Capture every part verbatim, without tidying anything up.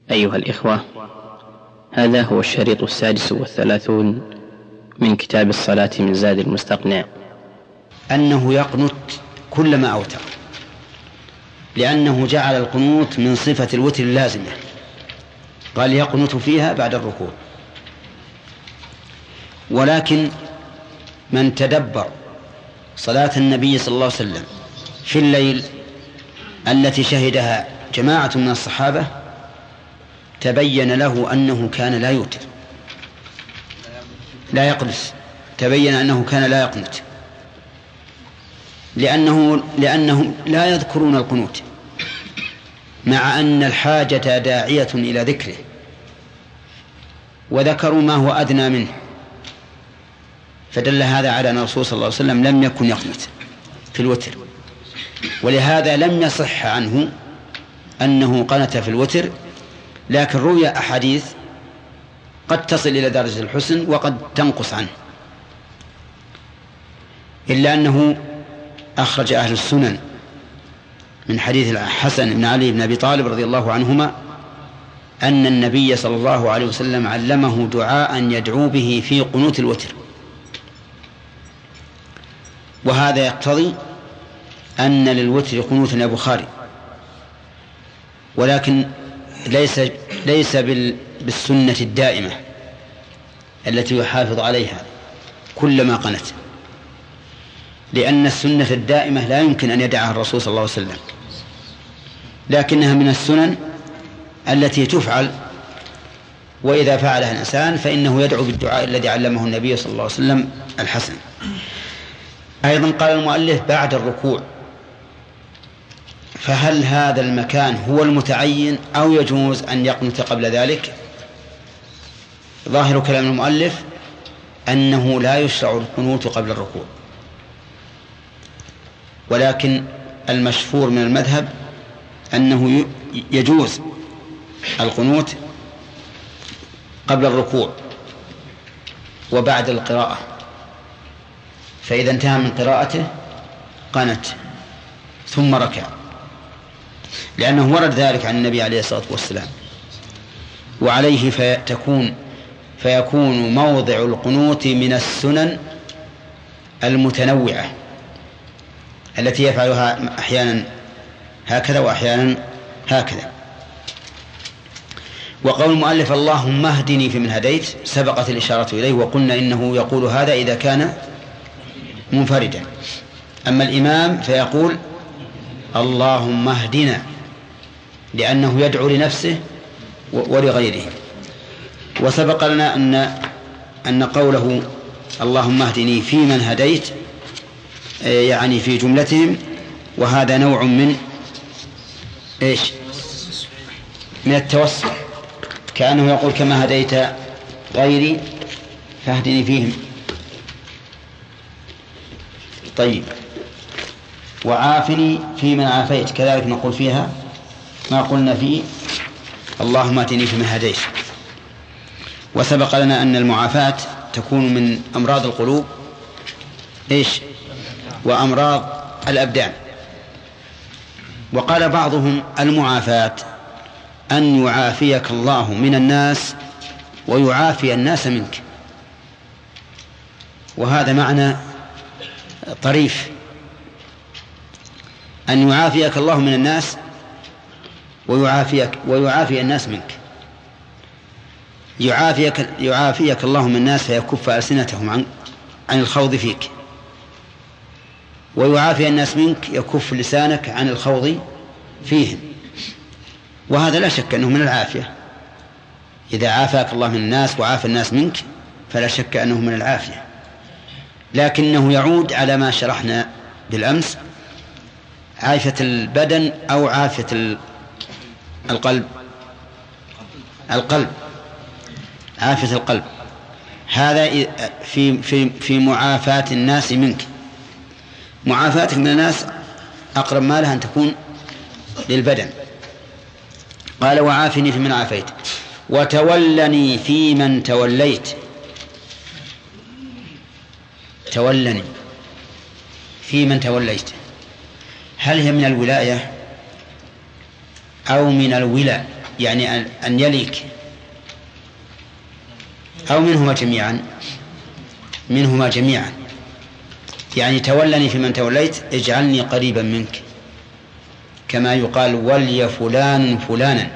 أيها الإخوة، هذا هو الشريط السادس والثلاثون من كتاب الصلاة من زاد المستقنع. أنه يقنت كلما أوتر، لأنه جعل القنوت من صفة الوتر اللازمة، قال يقنت فيها بعد الركوع. ولكن من تدبر صلاة النبي صلى الله عليه وسلم في الليل التي شهدها جماعة من الصحابة تبين له أنه كان لا يوتر لا يقنت تبين أنه كان لا يقنت لأنه لأنهم لا يذكرون القنوت، مع أن الحاجة داعية إلى ذكره، وذكروا ما هو أدنى منه، فدل هذا على أن الرسول صلى الله عليه وسلم لم يكن يقنت في الوتر، ولهذا لم يصح عنه أنه قنت في الوتر. لكن روي أحاديث قد تصل إلى درجة الحسن وقد تنقص عنه، إلا أنه أخرج أهل السنن من حديث الحسن بن علي بن أبي طالب رضي الله عنهما أن النبي صلى الله عليه وسلم علمه دعاء يدعو به في قنوت الوتر، وهذا يقتضي أن للوتر قنوتا يا بخاري، ولكن ليس ليس بالسنة الدائمة التي يحافظ عليها كلما قنت، لأن السنة الدائمة لا يمكن أن يدعها الرسول صلى الله عليه وسلم، لكنها من السنن التي تفعل، وإذا فعلها الإنسان فإنه يدعو بالدعاء الذي علمه النبي صلى الله عليه وسلم الحسن. أيضا قال المؤلف بعد الركوع، فهل هذا المكان هو المتعين أو يجوز أن يقنت قبل ذلك؟ ظاهر كلام المؤلف أنه لا يشرع القنوت قبل الركوع، ولكن المشهور من المذهب أنه يجوز القنوت قبل الركوع وبعد القراءة، فإذا انتهى من قراءته قنت ثم ركع، لأنه ورد ذلك عن النبي عليه الصلاة والسلام. وعليه فتكون فيكون موضع القنوت من السنن المتنوعة التي يفعلها أحيانا هكذا وأحيانا هكذا. وقول المؤلف اللهم اهدني فيمن هديت سبقت الإشارة إليه، وقلنا إنه يقول هذا إذا كان منفردا. أما الإمام فيقول اللهم اهدنا، لأنه يدعو لنفسه ولغيره. وسبق لنا أن أن قوله اللهم اهدني فيمن هديت يعني في جملتهم، وهذا نوع من إيش؟ من التوسل، كأنه يقول كما هديت غيري فاهدني فيهم. طيب، وعافني فيمن عافيت، كذلك نقول فيها ما قلنا فيه اللهم اهدني فيمن هديت. وسبق لنا أن المعافاة تكون من أمراض القلوب إيش؟ وأمراض الأبدان. وقال بعضهم المعافاة أن يعافيك الله من الناس ويعافي الناس منك، وهذا معنى طريف، أن يعافيك الله من الناس ويعافيك ويعافي الناس منك. يعافيك يعافيك الله من الناس فيكف ألسنتهم عن عن الخوض فيك، ويعافي الناس منك يكف لسانك عن الخوض فيهم، وهذا لا شك أنه من العافية. إذا عافاك الله من الناس وعافى الناس منك فلا شك أنه من العافية، لكنه يعود على ما شرحنا بالأمس، عافية البدن أو عافية القلب القلب عافية القلب. هذا في في في معافاة الناس منك. معافاتك من الناس أقرب ما لها أن تكون للبدن. قال وعافني فيمن عافيت وتولني فيمن توليت. تولني فيمن توليت، هل هي من الولاية أو من الولاء؟ يعني أن يليك أو منهما جميعا منهما جميعا يعني تولني في من توليت اجعلني قريبا منك، كما يقال ولي فلان فلانا.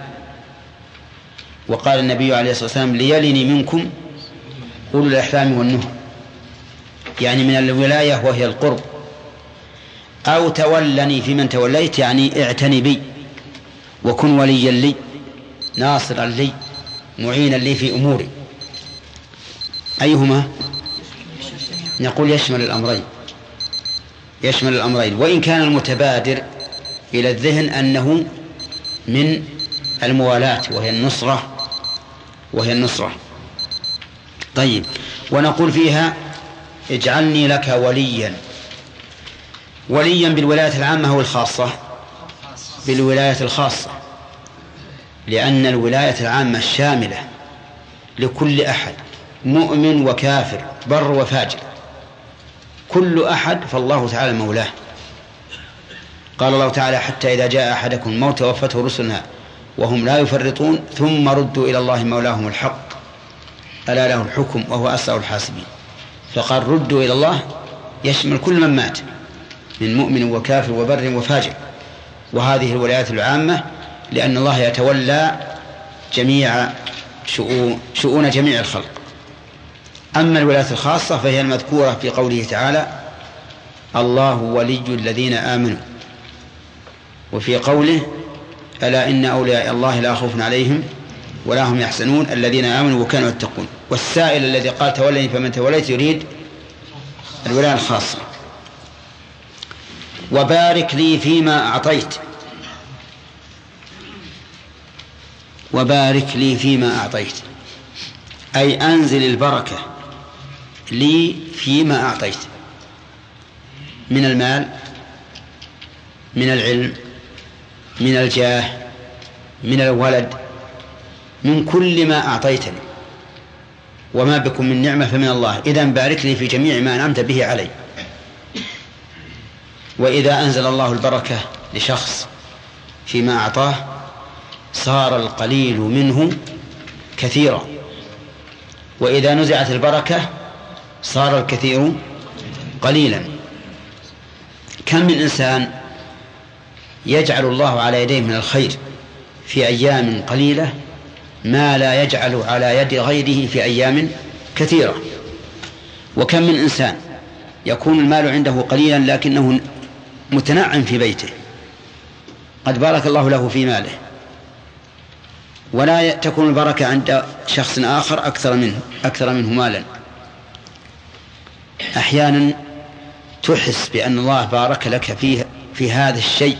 وقال النبي عليه الصلاة والسلام ليلني منكم أولو الأحلام والنهى، يعني من الولاية وهي القرب. أو تولني في من توليت يعني اعتني بي وكن وليا لي ناصرا لي معينا لي في أموري. أيهما؟ نقول يشمل الأمرين يشمل الأمرين وإن كان المتبادر إلى الذهن أنه من الموالاة وهي النصرة وهي النصرة. طيب، ونقول فيها اجعلني لك وليا. وليا بالولاية العامة أو الخاصة؟ بالولاية الخاصة، لأن الولاية العامة الشاملة لكل أحد مؤمن وكافر بر وفاجر، كل أحد فالله تعالى مولاه. قال الله تعالى حتى إذا جاء أحدكم الموت توفته رسلنا وهم لا يفرطون ثم ردوا إلى الله مولاهم الحق ألا له الحكم وهو أسرع الحاسبين. فقال ردوا إلى الله يشمل كل من مات من مؤمن وكافر وبر وفاجر. وهذه الولايات العامة لأن الله يتولى جميع شؤون, شؤون جميع الخلق. أما الولايات الخاصة فهي المذكورة في قوله تعالى الله ولي الذين آمنوا، وفي قوله ألا إن أولياء الله لا خوف عليهم ولا هم يحزنون الذين آمنوا وكانوا يتقون. والسائل الذي قال تولني فمن توليت يريد الولاية الخاصة. وبارك لي فيما أعطيت. وبارك لي فيما أعطيت أي أنزل البركة لي فيما أعطيت من المال، من العلم، من الجاه، من الولد، من كل ما أعطيتني. وما بكم من نعمة فمن الله، إذن بارك لي في جميع ما أنعمت به علي. وإذا أنزل الله البركة لشخص فيما أعطاه صار القليل منه كثيرا، وإذا نزعت البركة صار الكثير قليلا. كم من إنسان يجعل الله على يديه من الخير في أيام قليلة ما لا يجعل على يد غيره في أيام كثيرة. وكم من إنسان يكون المال عنده قليلا لكنه متنعم في بيته قد بارك الله له في ماله، ولا تكون البركة عند شخص آخر أكثر منه أكثر منه مالا. أحيانا تحس بأن الله بارك لك فيه في هذا الشيء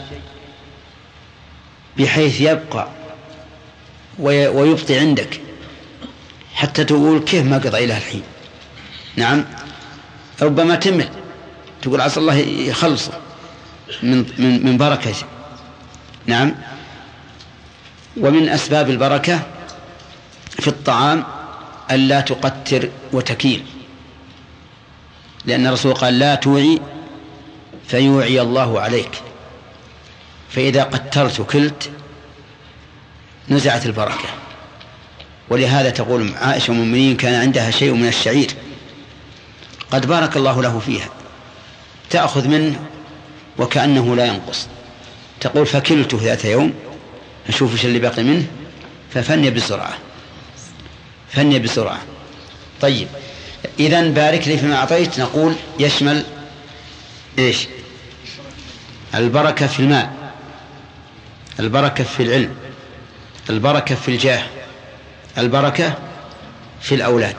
بحيث يبقى ويبطي عندك حتى تقول كيف ما قضى إلى الحين. نعم، ربما تمل تقول عسى الله يخلصه من من من بركة. نعم. ومن أسباب البركة في الطعام ألا تقتر وتكيل، لأن الرسول قال لا توعي فيوعي الله عليك، فإذا قترت وكلت نزعت البركة. ولهذا تقول عائشة أم المؤمنين كان عندها شيء من الشعير قد بارك الله له فيها تأخذ منه وكأنه لا ينقص، تقول فكلته ذات يوم أشوف ايش اللي باقي منه ففني بسرعة فني بسرعة. طيب، إذن بارك لي فيما أعطيت نقول يشمل إيش؟ البركة في المال، البركة في العلم، البركة في الجاه، البركة في الأولاد،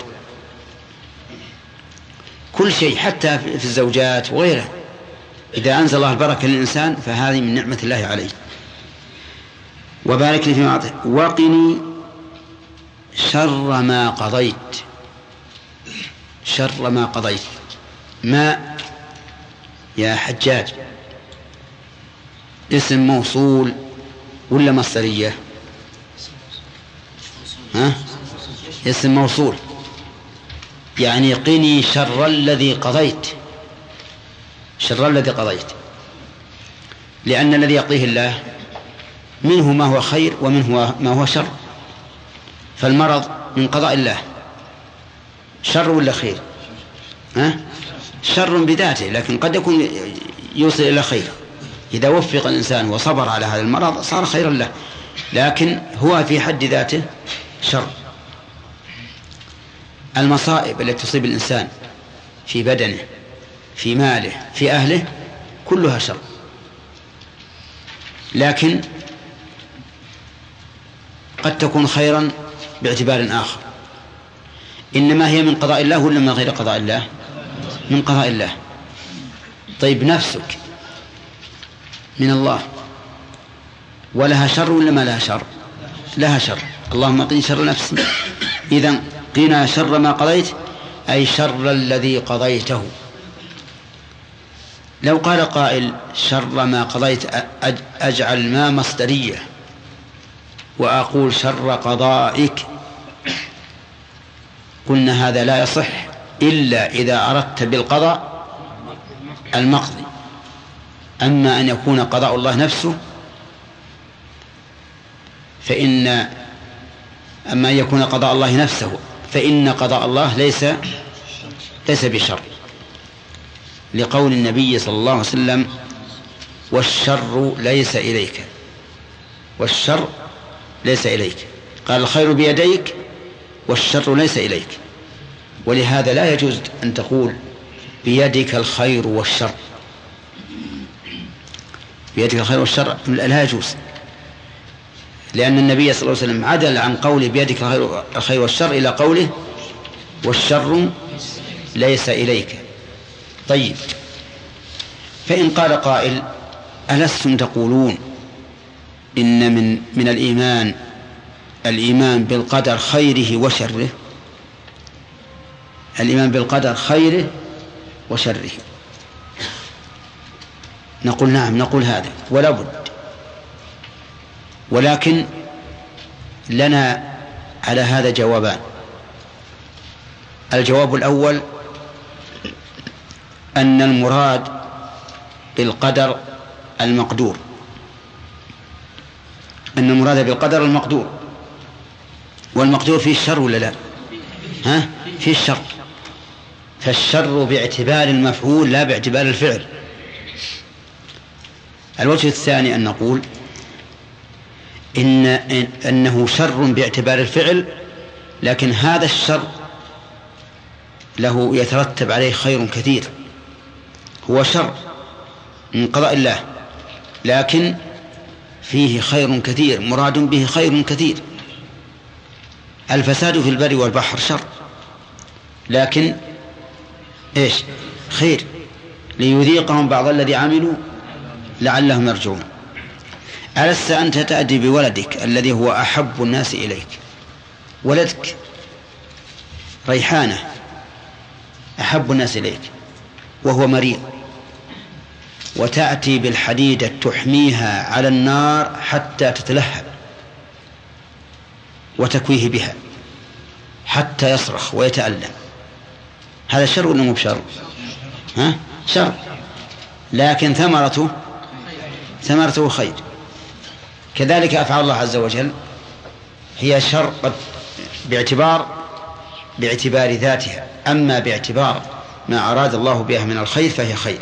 كل شيء حتى في الزوجات وغيرها. إذا أنزل الله البركة للإنسان فهذه من نعمة الله عليه. وبارك لي فيما أعطيت وقني شر ما قضيت. شر ما قضيت ما يا حجاج اسم موصول ولا مصدرية؟ ها؟ اسم موصول، يعني قني شر الذي قضيت. شر الذي قضيت، لأن الذي يقضيه الله منه ما هو خير ومنه ما هو شر. فالمرض من قضاء الله، شر ولا خير؟ ها؟ شر بذاته، لكن قد يكون يوصل إلى خير إذا وفق الإنسان وصبر على هذا المرض صار خيرا له، لكن هو في حد ذاته شر. المصائب التي تصيب الإنسان في بدنه في ماله في أهله كلها شر، لكن قد تكون خيرا باعتبار آخر. إنما هي من قضاء الله ولا من غير قضاء الله؟ من قضاء الله. طيب نفسك من الله ولها شر ولا ما لها شر؟ لها شر. اللهم قنا شر نفسي. إذن قنا شر ما قضيت أي شر الذي قضيته. لو قال قائل شر ما قضيت أجعل ما مصدرية وأقول شر قضائك، قلنا هذا لا يصح إلا إذا أردت بالقضاء المقضي. أما أن يكون قضاء الله نفسه فإن أما أن يكون قضاء الله نفسه فإن قضاء الله ليس ليس بشر، لقول النبي صلى الله عليه وسلم والشر ليس إليك، والشر ليس إليك. قال الخير بيديك والشر ليس إليك. ولهذا لا يجوز أن تقول بيدك الخير والشر، بيدك الخير والشر لا يجوز، لأن النبي صلى الله عليه وسلم عدل عن قوله بيدك الخير والشر إلى قوله والشر ليس إليك. طيب، فإن قال قائل ألستم تقولون إن من من الإيمان الإيمان بالقدر خيره وشره؟ الإيمان بالقدر خيره وشره. نقول نعم، نقول هذا ولا بد، ولكن لنا على هذا جوابان. الجواب الأول أن المراد بالقدر المقدور، أن المراد بالقدر المقدور، والمقدور فيه الشر ولا لا؟ ها؟ فيه الشر، فالشر باعتبار المفعول لا باعتبار الفعل. الوجه الثاني أن نقول إن أنه شر باعتبار الفعل، لكن هذا الشر له يترتب عليه خير كثير، هو شر من قضاء الله لكن فيه خير كثير، مراد به خير كثير. الفساد في البر والبحر شر، لكن إيش؟ خير، ليذيقهم بعض الذي عملوا لعلهم يرجعون. ألست أنت تأتي بولدك الذي هو أحب الناس إليك، ولدك ريحانة أحب الناس إليك وهو مريض، وتأتي بالحديدة تحميها على النار حتى تتلهب وتكويه بها حتى يصرخ ويتألم، هذا شر ولا مو بشر؟ ها؟ شر، لكن ثمرته ثمرته خير. كذلك أفعال الله عز وجل هي شر قد باعتبار باعتبار ذاتها، أما باعتبار ما أراد الله بها من الخير فهي خير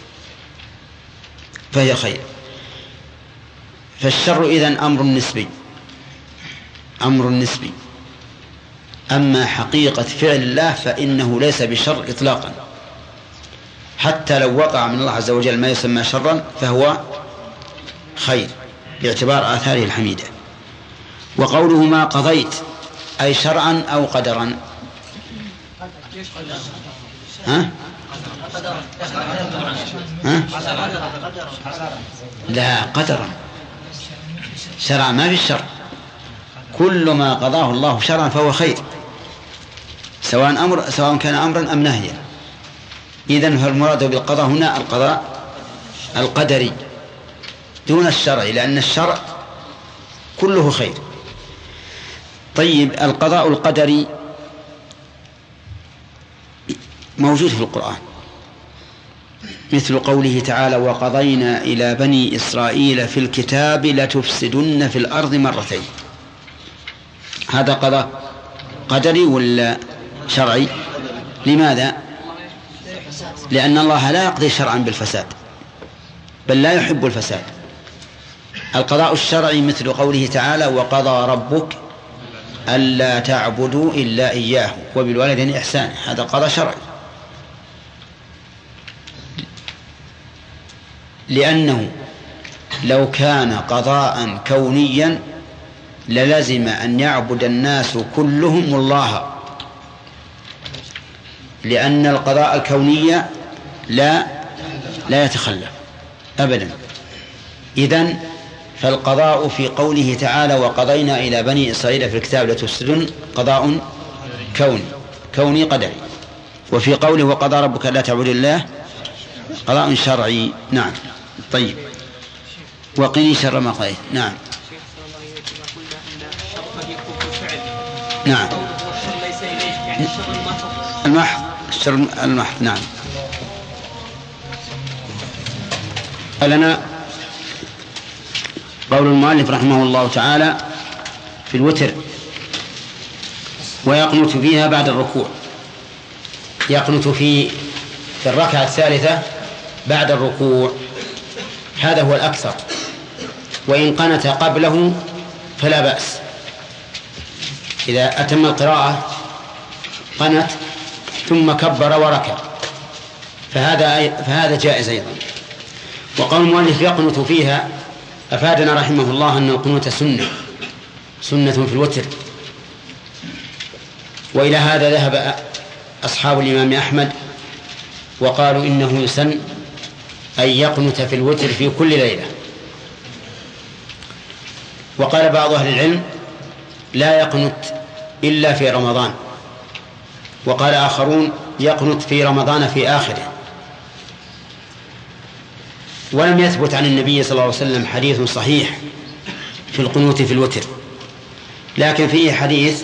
فهي خير. فالشر إذن أمر نسبي، أمر نسبي. أما حقيقة فعل الله فإنه ليس بشر إطلاقا، حتى لو وقع من الله عز وجل ما يسمى شرا فهو خير باعتبار آثاره الحميدة. وقوله ما قضيت أي شرعا أو قدرا؟ ها؟ ها؟ لا، قدرا. شرعا ما في الشر، كل ما قضاه الله شرعا فهو خير، سواء أمر سواء كان أمرا أم نهيا. إذن فالمراد بالقضاء هنا القضاء القدري دون الشرعي، لأن الشرع كله خير. طيب، القضاء القدري موجود في القرآن، مثل قوله تعالى وقضينا إلى بني إسرائيل في الكتاب لتفسدن في الأرض مرتين. هذا قضاء قدري ولا شرعي؟ لماذا؟ لأن الله لا يقضي شرعا بالفساد، بل لا يحب الفساد. القضاء الشرعي مثل قوله تعالى وقضى ربك ألا تعبدوا إلا إياه وبالوالدين إحسانا، هذا قضاء شرعي، لأنه لو كان قضاء كونيا للزم أن يعبد الناس كلهم الله، لأن القضاء الكوني لا لا يتخلف أبدا. إذن فالقضاء في قوله تعالى وقضينا إلى بني إسرائيل في الكتاب لتفسدن قضاء كوني كوني قدري، وفي قوله وقضى ربك لا تعبد الله قضاء شرعي. نعم. طيب وقني شر ما قضيت. نعم نعم المحض الشر المحض. نعم. لنا قول المؤلف رحمه الله تعالى في الوتر ويقنت فيها بعد الركوع، يقنت في في الركعة الثالثة بعد الركوع، هذا هو الأكثر، وإن قنت قبله فلا بأس. إذا أتم القراءة قنت ثم كبر وركع فهذا فهذا جائز أيضا. وقول المؤلف يقنت فيها أفادنا رحمه الله أن القنوت سنة سنة في الوتر، وإلى هذا ذهب أصحاب الإمام أحمد وقالوا إنه يسن أن يقنت في الوتر في كل ليلة. وقال بعض أهل العلم لا يقنت إلا في رمضان، وقال آخرون يقنت في رمضان في آخره. ولم يثبت عن النبي صلى الله عليه وسلم حديث صحيح في القنوت في الوتر، لكن فيه حديث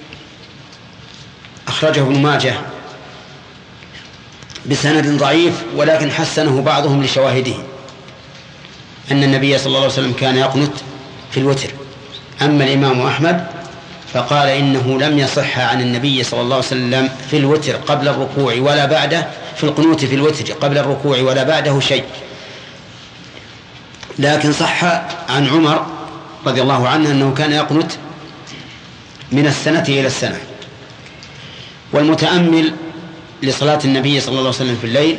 أخرجه ابن ماجه بسند ضعيف ولكن حسنه بعضهم لشواهده، أن النبي صلى الله عليه وسلم كان يقنت في الوتر. أما الإمام أحمد فقال إنه لم يصح عن النبي صلى الله عليه وسلم في الوتر قبل الركوع ولا بعده، في القنوت في الوتر قبل الركوع ولا بعده شيء، لكن صح عن عمر رضي الله عنه أنه كان يقنت من السنة إلى السنة. والمتأمل لصلاة النبي صلى الله عليه وسلم في الليل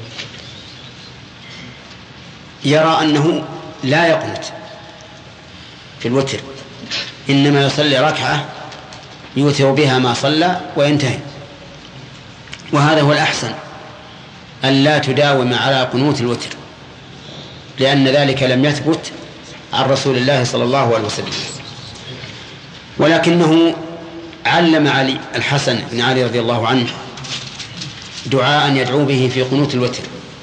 يرى أنه لا يقنت في الوتر، إنما يصلي ركعة يوتر بها ما صلى وينتهي، وهذا هو الأحسن أن لا تداوم على قنوت الوتر، لأن ذلك لم يثبت عن رسول الله صلى الله عليه وسلم. ولكنه علم علي الحسن بن علي رضي الله عنه دعاء يدعو به في قنوت الوتر،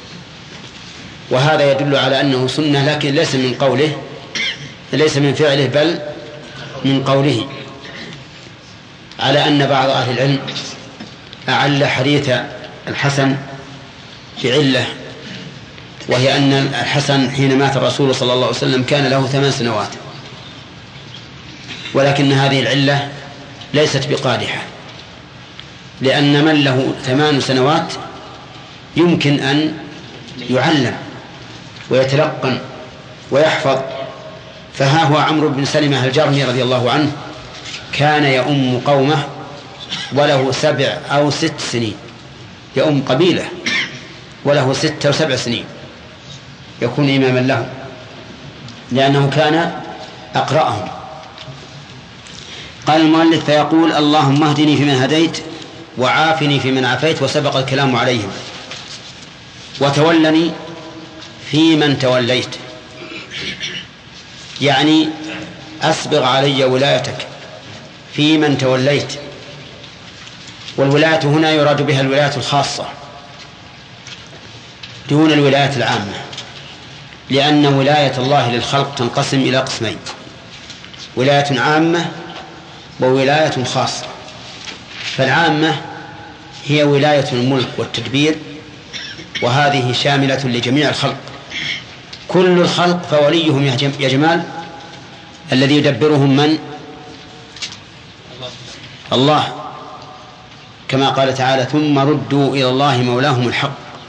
وهذا يدل على أنه سنة، لكن ليس من قوله ليس من فعله بل من قوله، على أن بعض أهل العلم أعل حديث الحسن بعلة، وهي أن الحسن حين مات الرسول صلى الله عليه وسلم كان له ثمان سنوات، ولكن هذه العلة ليست بقادحة، لأن من له ثمان سنوات يمكن أن يعلم ويتلقن ويحفظ. فها هو عمرو بن سلمة الجرمي رضي الله عنه كان يؤم قومه وله سبع أو ست سنين، يؤم قبيلة وله ست أو سبع سنين يكون إماما له، لأنه كان أقرأهم. قال المؤلف فيقول اللهم اهدني فيمن هديت وعافني فيمن عافيت، وسبق الكلام عليهم، وتولني فيمن توليت، يعني أسبغ علي ولايتك فيمن توليت. والولاية هنا يراد بها الولاية الخاصة دون الولاية العامة، لأن ولاية الله للخلق تنقسم إلى قسمين: ولاية عامة وولاية خاصة. فالعامة هي ولاية الملك والتدبير وهذه شاملة لجميع الخلق، كل الخلق فوليهم يا جمال الذي يدبرهم من؟ الله، كما قال تعالى ثم ردوا إلى الله مولاهم الحق.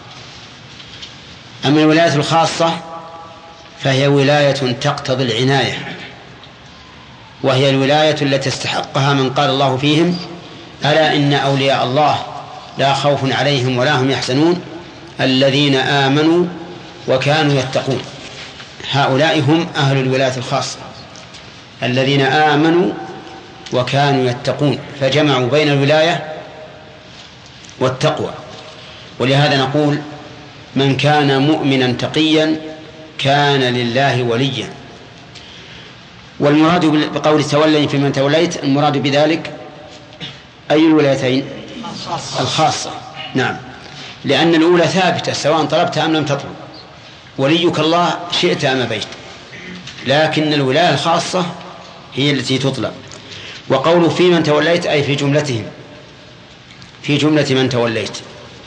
أما الولاية الخاصة فهي ولاية تقتضي العناية، وهي الولاية التي استحقها من قال الله فيهم ألا إن أولياء الله لا خوف عليهم ولا هم يحزنون الذين آمنوا وكانوا يتقون. هؤلاء هم أهل الولاية الخاصة الذين آمنوا وكانوا يتقون، فجمعوا بين الولاية والتقوى. ولهذا نقول من كان مؤمنا تقيا كان لله وليا. والمراد بقول تولي في من توليت المراد بذلك أي الولايتين؟ الخاصة. نعم، لأن الأولى ثابتة سواء طلبت أم لم تطلب، وليك الله شئت أم أبيت، لكن الولاية الخاصة هي التي تطلب. وقوله في من توليت أي في جملتهم، في جملة من توليت،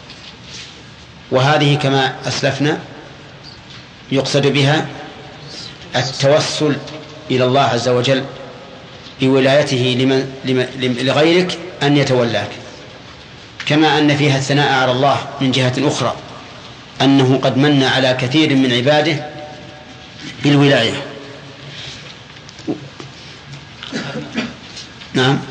وهذه كما أسلفنا يقصد بها التوسل إلى الله عز وجل بولايته لمن لمن لغيرك أن يتولاك، كما أن فيها الثناء على الله من جهة أخرى أنه قد من على كثير من عباده بالولاية. نعم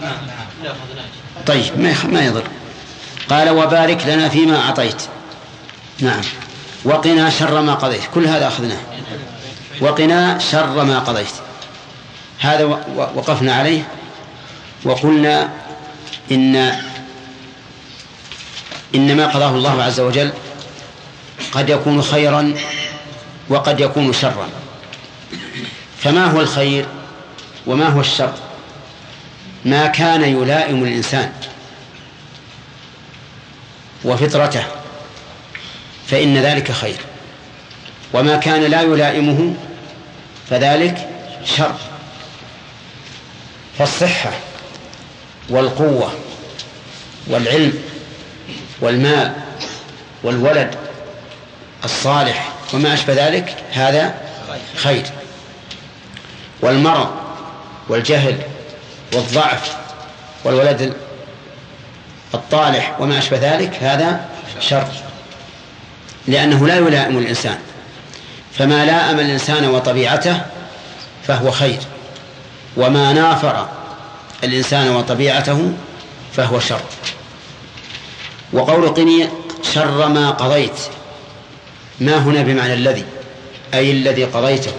طيب ما يضر. قال وبارك لنا فيما أعطيت. نعم، وقنا شر ما قضيت، كل هذا أخذناه. وقنا شر ما قضيت هذا وقفنا عليه وقلنا إن إنما قضاه الله عز وجل قد يكون خيرا وقد يكون شرا. فما هو الخير وما هو الشر؟ ما كان يلائم الإنسان وفطرته فإن ذلك خير، وما كان لا يلائمه فذلك شر. فالصحة والقوة والعلم والمال والولد الصالح وما أشبه ذلك هذا خير، والمرض والجهل والضعف والولد الطالح وما أشبه ذلك هذا شر، لأنه لا يلائم الإنسان. فما لائم الإنسان وطبيعته فهو خير، وما نافر الإنسان وطبيعته فهو شر. وقول قني شر ما قضيت، ما هنا بمعنى الذي، أي الذي قضيته،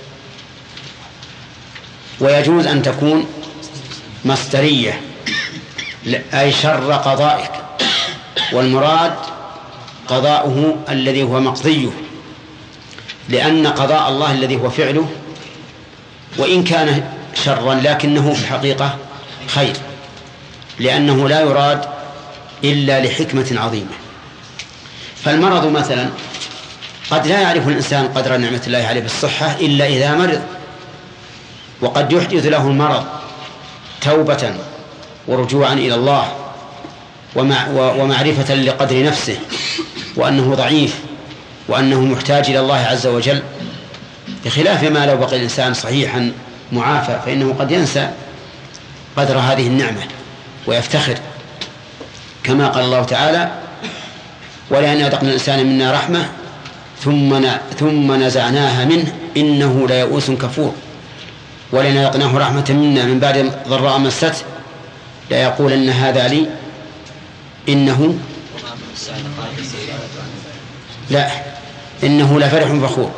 ويجوز أن تكون مصدرية أي شر قضائك، والمراد قضاؤه الذي هو مقضيه، لأن قضاء الله الذي هو فعله وإن كان شرا لكنه في الحقيقة خير، لأنه لا يراد إلا لحكمة عظيمة. فالمرض مثلا قد لا يعرف الإنسان قدر نعمة الله عليه بالصحة إلا إذا مرض، وقد يحدث له المرض توبة ورجوعا إلى الله ومعرفة لقدر نفسه وأنه ضعيف وأنه محتاج إلى الله عز وجل، بخلاف ما لو بقي الإنسان صحيحا معافى فإنه قد ينسى قدر هذه النعمة ويفتخر، كما قال الله تعالى ولأن أذقنا الإنسان منا رحمة ثم ثم نزعناها منه إنه ليئوس كفور، ولأن أذقناه رحمة منا من بعد ضراء مسته ليقولن هذا لي إنه لا إنه لفرح فخور.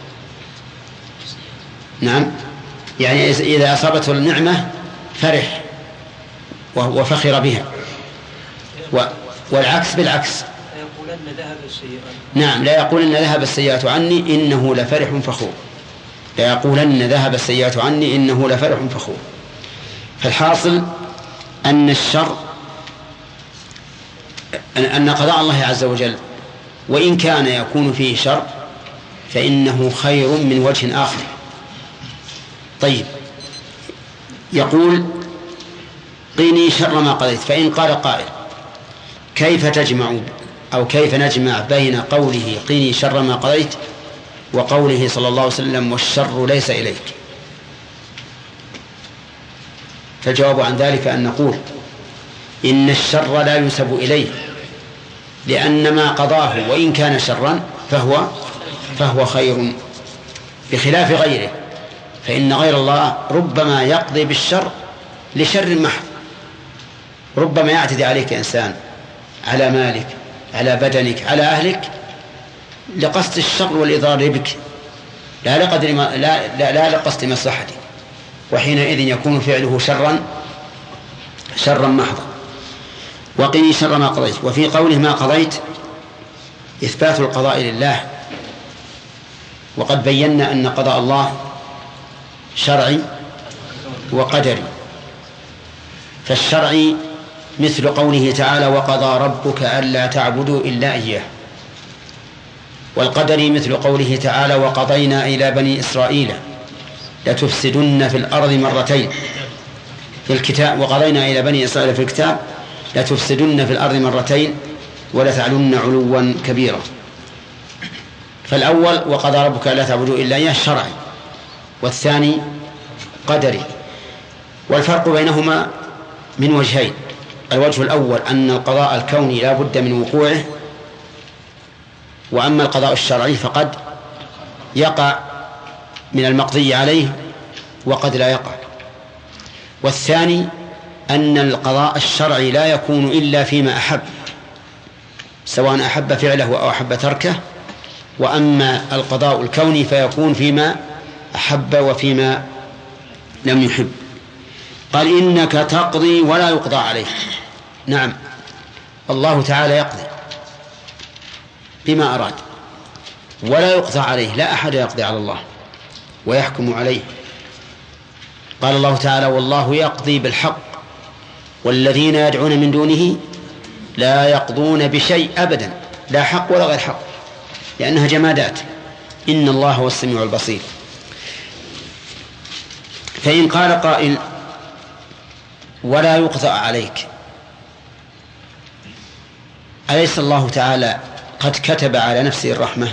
نعم، يعني إذا أصابته النعمة فرح وفخر بها، والعكس بالعكس. نعم، لا يقولن ذهب السيئات عني إنه لفرح فخور، لا يقولن ذهب السيئات عني إنه لفرح فخور. فالحاصل أن الشر أن قضاء الله عز وجل وإن كان يكون فيه شر فإنه خير من وجه آخر. طيب، يقول قيني شر ما قضيت. فإن قال قائل كيف تجمع أو كيف نجمع بين قوله قني شر ما قضيت وقوله صلى الله عليه وسلم والشر ليس إليك؟ فالجواب عن ذلك أن نقول إن الشر لا ينسب إليه، لأن ما قضاه وإن كان شرا فهو فهو خير، بخلاف غيره، فإن غير الله ربما يقضي بالشر لشر محض. ربما يعتدي عليك إنسان على مالك، على بدنك، على أهلك، لقصد الشر والإضرار بك، لا لقدر ما لا لا, لا لقصد مصلحتك، وحينئذ يكون فعله شرا شرا محضا. وقني شر ما قضيت. وفي قوله ما قضيت إثبات القضاء لله، وقد بينا أن قضاء الله شرعي وقدري. فالشرعي مثل قوله تعالى وقضى ربك ألا تعبدوا إلا إياه، والقدري مثل قوله تعالى وقضينا إلى بني إسرائيل لتفسدن في الأرض مرتين في الكتاب، وقضينا إلى بني إسرائيل في الكتاب لتفسدن في الأرض مرتين ولتعلن علوا كبيرا. فالأول وقضى ربك ألا تعبدوا إلا إياه شرعي، والثاني قدري. والفرق بينهما من وجهين: الوجه الأول أن القضاء الكوني لا بد من وقوعه، وأما القضاء الشرعي فقد يقع من المقضي عليه وقد لا يقع. والثاني أن القضاء الشرعي لا يكون إلا فيما أحب، سواء أحب فعله أو أحب تركه، وأما القضاء الكوني فيكون فيما أحب وفيما لم يحب. قال إنك تقضي ولا يقضى عليك. نعم، الله تعالى يقضي بما أراد ولا يقضى عليه، لا أحد يقضي على الله ويحكم عليه. قال الله تعالى والله يقضي بالحق والذين يدعون من دونه لا يقضون بشيء أبدا، لا حق ولا غير حق، لأنها جمادات. إن الله هو السميع البصير. فإن قال قائل ولا يقضى عليك، أليس الله تعالى قد كتب على نفسه الرحمة؟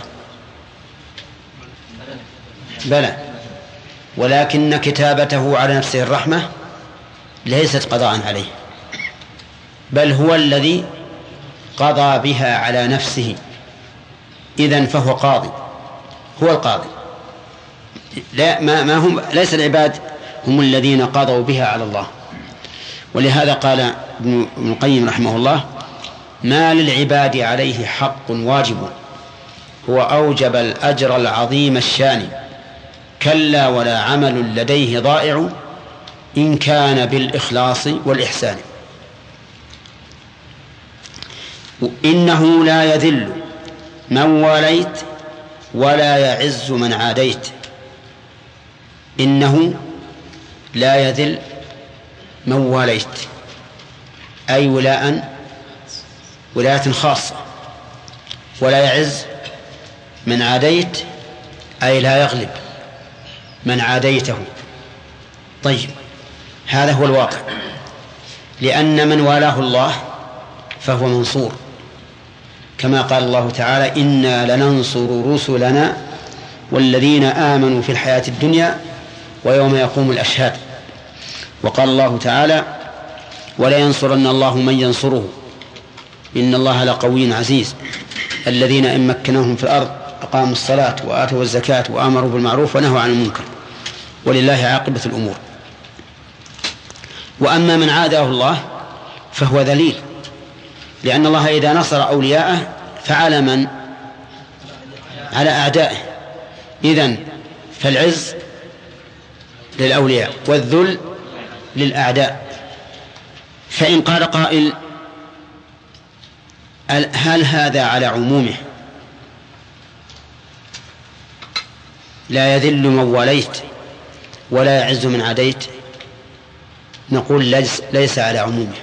بلى، ولكن كتابته على نفسه الرحمة ليست قضاء عليه، بل هو الذي قضى بها على نفسه، إذن فهو قاضي، هو القاضي. لا ما ما هم ليس العباد هم الذين قضوا بها على الله. ولهذا قال ابن القيم رحمه الله ما للعباد عليه حق واجب هو أوجب الأجر العظيم الشان، كلا ولا عمل لديه ضائع إن كان بالإخلاص والإحسان. إنه لا يذل من واليت ولا يعز من عاديت. إنه لا يذل من واليت، أي ولاء ولاية خاصة، ولا يعز من عاديت، أي لا يغلب من عاديته. طيب، هذا هو الواقع، لأن من والاه الله فهو منصور، كما قال الله تعالى إنا لننصر رسلنا والذين آمنوا في الحياة الدنيا ويوم يقوم الأشهاد. وقال الله تعالى ولا ينصرن الله من ينصره إن الله لقوي عزيز الذين إن مكناهم في الأرض أقاموا الصلاة وآتوا الزكاة وآمروا بالمعروف ونهوا عن المنكر ولله عاقبة الأمور. وأما من عاداه الله فهو ذليل، لأن الله إذا نصر أولياءه فعلى من؟ على أعدائه. إذن فالعز للأولياء والذل للأعداء. فإن قال قائل هل هذا على عمومه لا يذل من واليت ولا يعز من عاديت؟ نقول ليس, ليس على عمومه،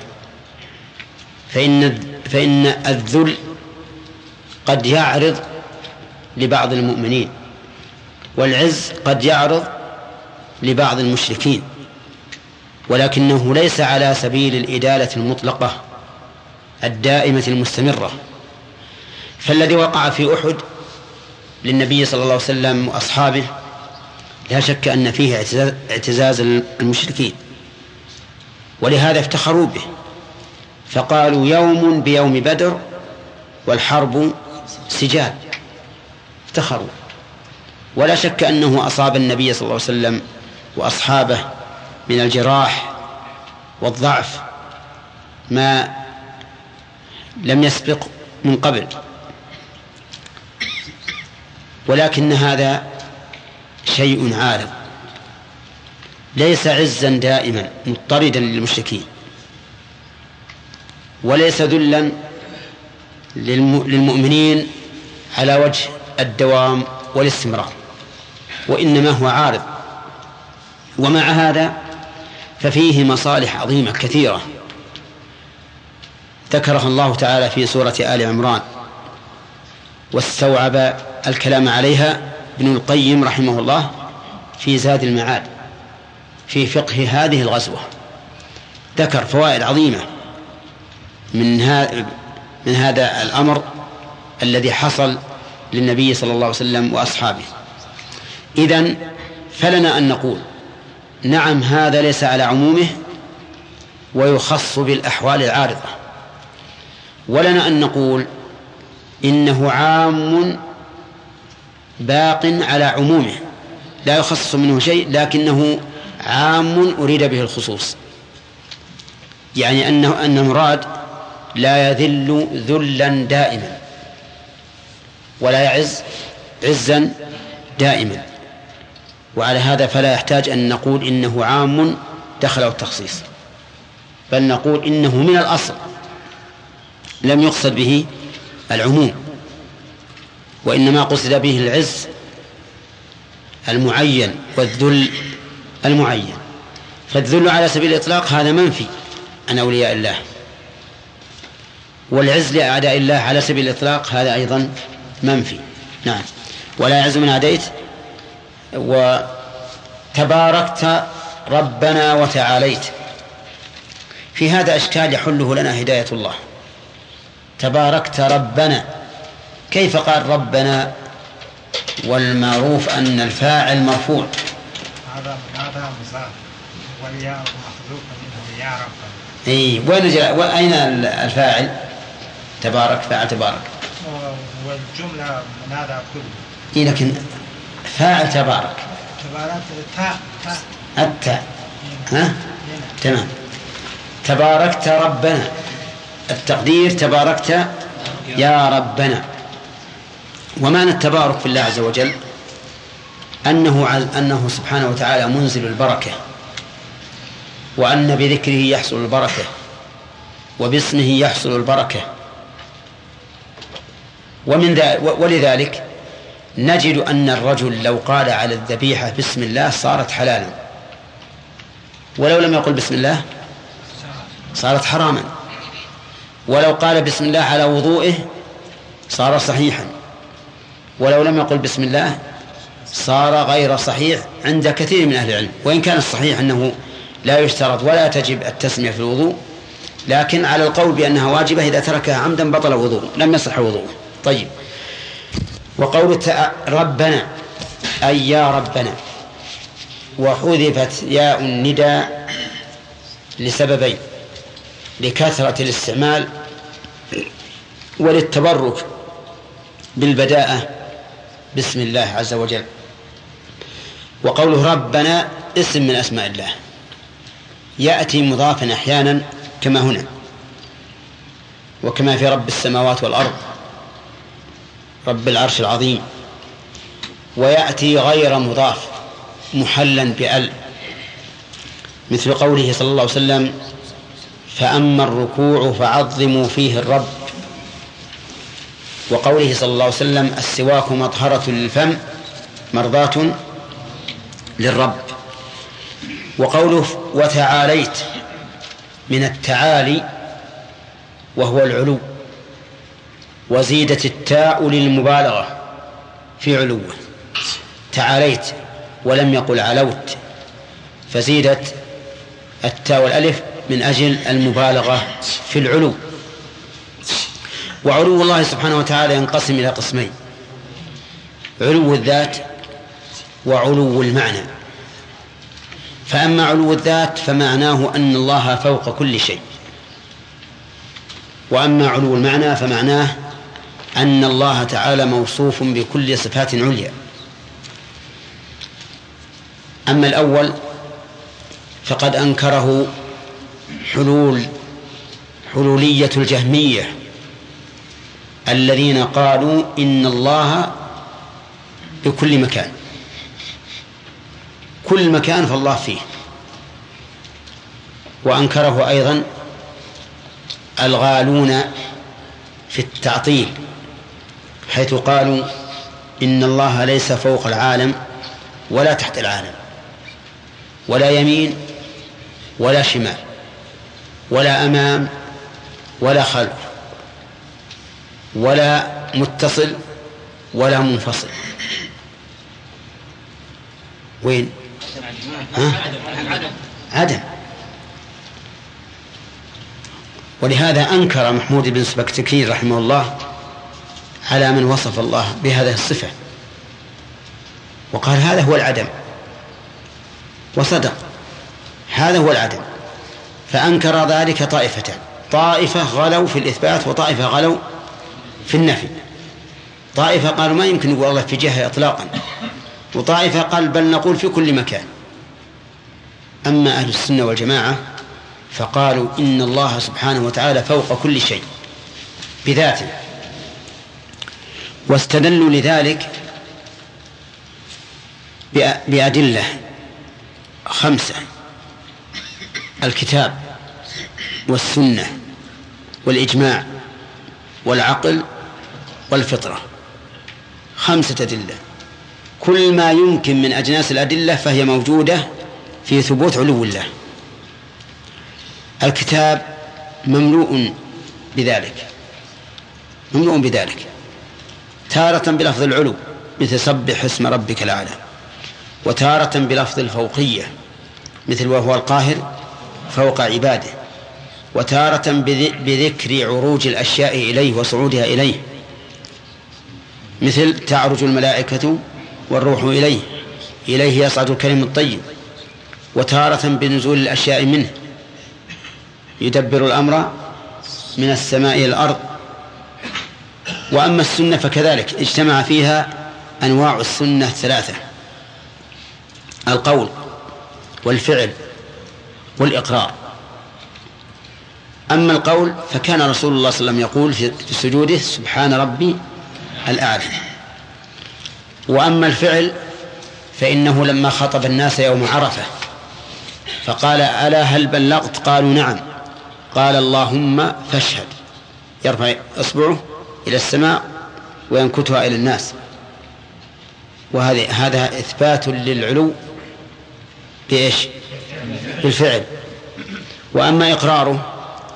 فإن, فإن الذل قد يعرض لبعض المؤمنين، والعز قد يعرض لبعض المشركين، ولكنه ليس على سبيل الإدالة المطلقة الدائمة المستمرة، فالذي وقع في أحد للنبي صلى الله عليه وسلم وأصحابه لا شك أن فيه اعتزاز المشركين، ولهذا افتخروا به فقالوا يوم بيوم بدر والحرب سجال، افتخروا. ولا شك أنه أصاب النبي صلى الله عليه وسلم وأصحابه من الجراح والضعف ما لم يسبق من قبل، ولكن هذا شيء عارض، ليس عزا دائما مضطردا للمشركين، وليس ذلا للمؤمنين على وجه الدوام والاستمرار، وإنما هو عارض. ومع هذا ففيه مصالح عظيمة كثيرة ذكرها الله تعالى في سورة آل عمران، واستوعب الكلام عليها ابن القيم رحمه الله في زاد المعاد في فقه هذه الغزوة. ذكر فوائد عظيمة من, من هذا الأمر الذي حصل للنبي صلى الله عليه وسلم وأصحابه. إذن فلنا أن نقول نعم هذا ليس على عمومه ويخص بالأحوال العارضة، ولنا أن نقول إنه عام باق على عمومه لا يخصص منه شيء، لكنه عام أريد به الخصوص، يعني أنه أن المراد لا يذل ذلا دائما ولا يعز عزا دائما. وعلى هذا فلا يحتاج أن نقول إنه عام دخله التخصيص، بل نقول إنه من الأصل لم يقصد به العموم، وإنما قصد به العز المعين والذل المعين. فالذل على سبيل الإطلاق هذا منفي عن أولياء الله، والعز لأعداء الله على سبيل الإطلاق هذا أيضا منفي. نعم. ولا يعز من عاديت وتباركت ربنا وتعاليت. في هذا أشكال يحله لنا هداية الله. تباركت ربنا، كيف قال ربنا والمعروف أن الفاعل مرفوع؟ هذا هذا مضاف والياء محذوف منه يا ربنا. اي وين جاء واين الفاعل؟ تبارك، فاعل تبارك، والجملة من هذا كله. اي لكن فاعل تبارك تبارك التاء التاء ها تمام. تباركت ربنا، التقدير تباركت يا ربنا. ومعنى التبارك في الله عز وجل أنه أنه سبحانه وتعالى منزل البركة، وأن بذكره يحصل البركة وباسمه يحصل البركة. ومن ذلك ولذلك نجد أن الرجل لو قال على الذبيحة بسم الله صارت حلالا، ولو لم يقل بسم الله صارت حراما، ولو قال بسم الله على وضوئه صار صحيحا، ولو لم يقل بسم الله صار غير صحيح عند كثير من أهل العلم. وإن كان الصحيح أنه لا يشترط ولا تجب التسمية في الوضوء، لكن على القول بأنها واجبة إذا تركها عمدا بطل وضوء، لم يصح وضوءه. طيب. وقول ربنا أي يا ربنا، وحذفت ياء النداء لسببين: لكثرة الاستعمال وللتبرك بالبداءة بسم الله عز وجل. وقوله ربنا اسم من أسماء الله يأتي مضافا أحيانا كما هنا، وكما في رب السماوات والأرض رب العرش العظيم، ويأتي غير مضاف محلا بأل، مثل قوله صلى الله عليه وسلم فأما الركوع فعظموا فيه الرب، وقوله صلى الله عليه وسلم السواك مطهرة للفم مرضاة للرب. وقوله وتعاليت من التعالي وهو العلو، وزيدت التاء للمبالغة في علوه، تعاليت ولم يقل علوت، فزيدت التاء والألف من أجل المبالغة في العلو. وعلو الله سبحانه وتعالى ينقسم إلى قسمين: علو الذات وعلو المعنى. فأما علو الذات فمعناه أن الله فوق كل شيء، وأما علو المعنى فمعناه أن الله تعالى موصوف بكل صفات عليا. أما الأول فقد أنكره حلول حلولية الجهمية الذين قالوا إن الله بكل مكان، كل مكان فالله فيه. وأنكره أيضا الغالون في التعطيل، حيث قالوا إن الله ليس فوق العالم ولا تحت العالم، ولا يمين ولا شمال، ولا أمام ولا خلف، ولا متصل ولا منفصل. وين؟ ها؟ عدم. ولهذا أنكر محمود بن سبكتكين رحمه الله على من وصف الله بهذه الصفة، وقال هذا هو العدم، وصدق، هذا هو العدم. فأنكر ذلك طائفتان: طائفة غلوا في الإثبات، وطائفة غلوا في النفي. طائفة قالوا ما يمكن يقول الله في جهة إطلاقا، وطائفة قال بل نقول في كل مكان. أما أهل السنة والجماعة فقالوا إن الله سبحانه وتعالى فوق كل شيء بذاته، واستدلوا لذلك بأدلة خمسة: الكتاب والسنة والإجماع والعقل والفطرة. خمسة أدلة، كل ما يمكن من أجناس الأدلة فهي موجودة في ثبوت علو الله. الكتاب مملوء بذلك، مملوء بذلك، تارة بلفظ العلو مثل سبح اسم ربك الأعلى، وتارة بلفظ الفوقية مثل وهو القاهر فوق عباده، وتارة بذكر عروج الأشياء إليه وصعودها إليه مثل تعرج الملائكة والروح إليه، إليه يصعد الكلم الطيب، وتارة بنزول الأشياء منه، يدبر الأمر من السماء إلى الأرض. وأما السنة فكذلك اجتمع فيها أنواع السنة ثلاثة: القول والفعل والإقرار. أما القول فكان رسول الله صلى الله عليه وسلم يقول في سجوده سبحان ربي الأعلى. وأما الفعل فإنه لما خطب الناس يوم عرفة فقال ألا هل بلغت؟ قالوا نعم. قال اللهم فاشهد، يرفع إصبعه إلى السماء وينكتها إلى الناس. وهذا هذا إثبات للعلو بإيش؟ بالفعل. وأما إقراره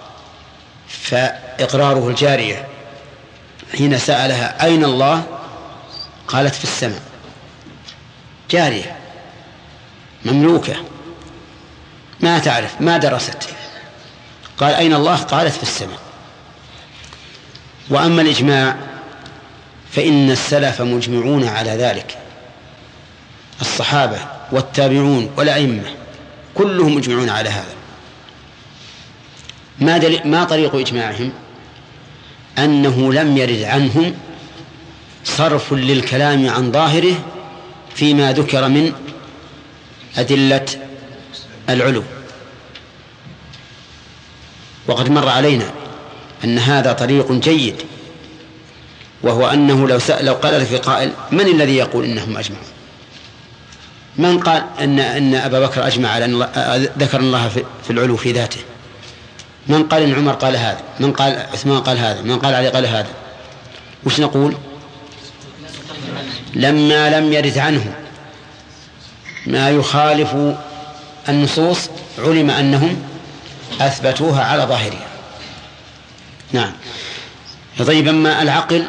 فإقراره الجارية حين سألها أين الله قالت في السماء، جارية مملوكة ما تعرف ما درست، قال أين الله؟ قالت في السماء. وأما الإجماع فإن السلف مجمعون على ذلك، الصحابة والتابعون والأئمة كلهم مجمعون على هذا. ما, ما طريق إجماعهم؟ أنه لم يرد عنهم صرف للكلام عن ظاهره فيما ذكر من أدلة العلو. وقد مر علينا أن هذا طريق جيد، وهو أنه لو سأل لو قال لك قائل من الذي يقول إنهم أجمعون؟ من قال أن أن أبا بكر أجمع على أن ذكر الله في العلو في ذاته؟ من قال إن عمر قال هذا؟ من قال عثمان قال هذا؟ من قال علي قال هذا؟ وش نقول؟ لما لم يرد عنه ما يخالف النصوص علم أنهم أثبتوها على ظاهرها. نعم. طيب أما العقل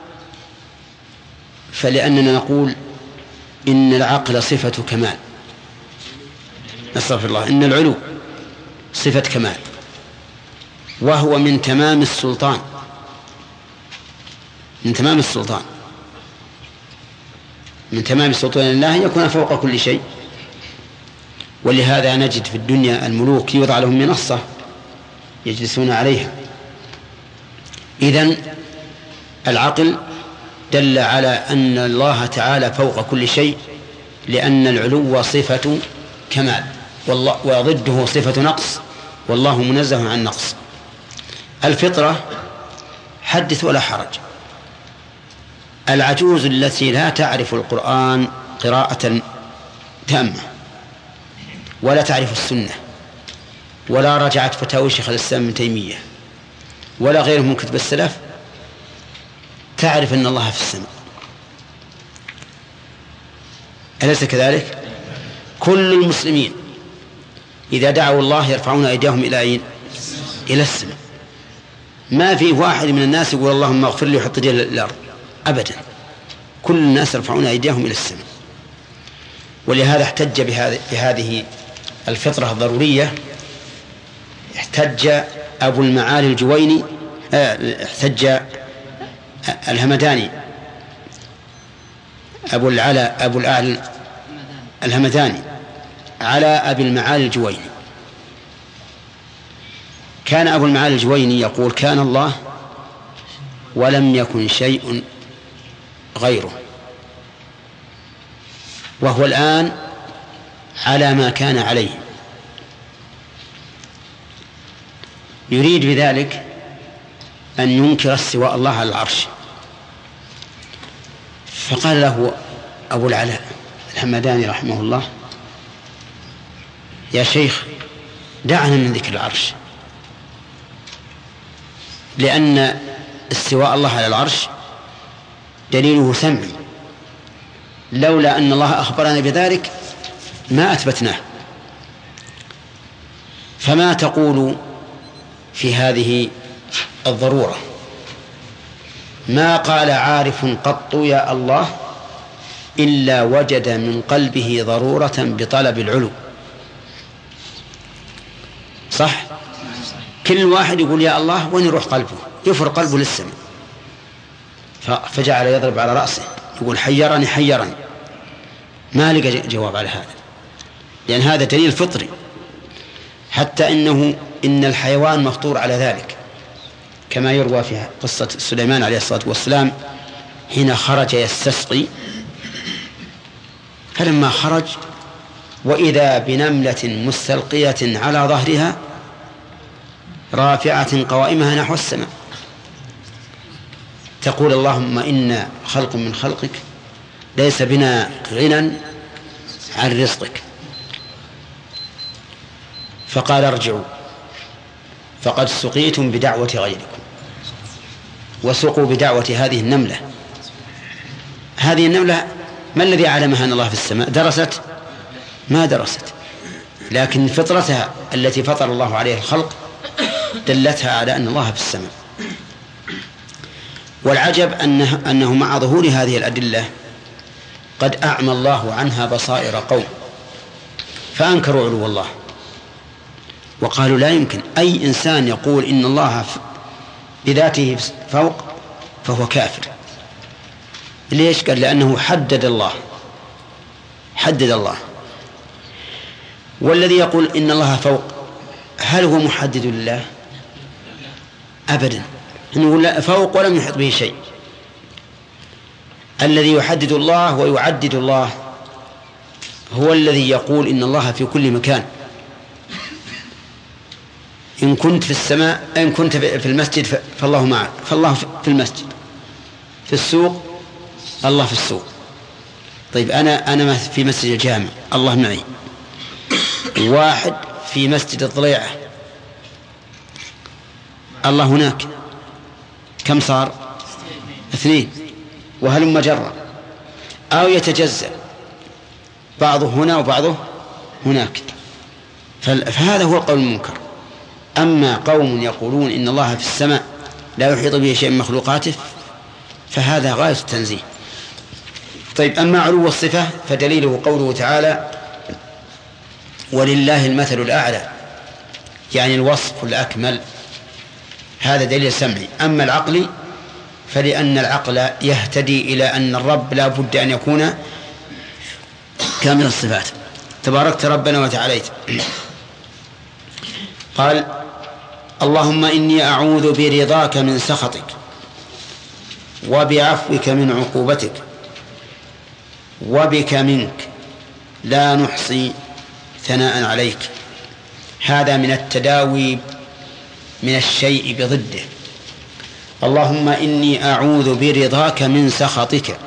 فلأننا نقول إن العقل صفة كمال، نستغفر الله، إن العلو صفة كمال، وهو من تمام السلطان من تمام السلطان، من تمام السلطان الله يكون فوق كل شيء. ولهذا نجد في الدنيا الملوك يوضع لهم منصة يجلسون عليها. إذن العقل دل على أن الله تعالى فوق كل شيء، لأن العلو صفة كمال وضده صفة نقص، والله منزه عن نقص. الفطرة حدث ولا حرج. العجوز التي لا تعرف القرآن قراءة تامة ولا تعرف السنة ولا رجعت فتاوي شيخ الإسلام ابن تيمية ولا غيره من كتب السلف، تعرف أن الله في السماء. أليس كذلك؟ كل المسلمين إذا دعوا الله يرفعون أيديهم إلى أين؟ إلى السماء. ما في واحد من الناس يقول اللهم اغفر لي وحط يديه الأرض أبدا، كل الناس يرفعون أيديهم إلى السماء. ولهذا احتج بهذه الفطرة الضرورية، احتج أبو المعالي الجويني، احتج الهمداني أبو العلا أبو الأعلى الهمداني على أبي المعالي الجويني. كان أبو المعالي الجويني يقول كان الله ولم يكن شيء غيره، وهو الآن على ما كان عليه. يريد بذلك أن ينكر استواء الله على العرش. فقال له أبو العلاء الحمداني رحمه الله يا شيخ دعنا من ذكر العرش، لأن استواء الله على العرش دليله سمعي، لولا أن الله أخبرنا بذلك ما أثبتناه. فما تقول في هذه الضرورة؟ ما قال عارف قط يا الله إلا وجد من قلبه ضرورة بطلب العلو. صح؟ كل واحد يقول يا الله وين يروح قلبه؟ يفر قلبه للسماء. فجعل يضرب على رأسه يقول حيرني حيرني، ما لقى جواب على هذا، لأن هذا دليل فطري. حتى إنه إن الحيوان مفطور على ذلك، كما يروى في قصة سليمان عليه الصلاة والسلام حين خرج يستسقي، فلما خرج وإذا بنملة مستلقية على ظهرها رافعة قوائمها نحو السماء تقول اللهم إنا خلق من خلقك ليس بنا غنى عن رزقك. فقال ارجعوا فقد سقيتم بدعوة غيركم. وسقوا بدعوة هذه النملة. هذه النملة ما الذي علمها أن الله في السماء؟ درست؟ ما درست، لكن فطرتها التي فطر الله عليها الخلق دلتها على أن الله في السماء. والعجب أنه, أنه مع ظهور هذه الأدلة قد أعمى الله عنها بصائر قوم فأنكروا علو الله وقالوا لا يمكن أي إنسان يقول إن الله بذاته فوق فهو كافر. ليش؟ قال لأنه حدد الله حدد الله والذي يقول إن الله فوق هل هو محدد لله؟ أبدا، نقول فوق ولم يحط به شيء. الذي يحدد الله ويعدد الله هو الذي يقول إن الله في كل مكان. إن كنت في السماء إن كنت في المسجد فالله معك، فالله في المسجد. في السوق الله في السوق. طيب أنا أنا في مسجد الجامع الله معي. واحد في مسجد الضليعة الله هناك. كم صار؟ اثنين. وهلم جرا. أو يتجزأ بعضه هنا وبعضه هناك. فهذا هو القول المنكر. أما قوم يقولون إن الله في السماء لا يحيط به شيء من مخلوقاته فهذا غاية التنزيه. طيب أما علو الصفة فدليله قوله تعالى ولله المثل الأعلى، يعني الوصف الأكمل، هذا دليل سمعي. أما العقلي فلأن العقل يهتدي إلى أن الرب لا بد أن يكون كامل الصفات. تباركت ربنا وتعاليت. قال اللهم إني أعوذ برضاك من سخطك وبعفوك من عقوبتك وبك منك لا نحصي ثناء عليك. هذا من التداوي من الشيء بضده. اللهم إني أعوذ برضاك من سخطك.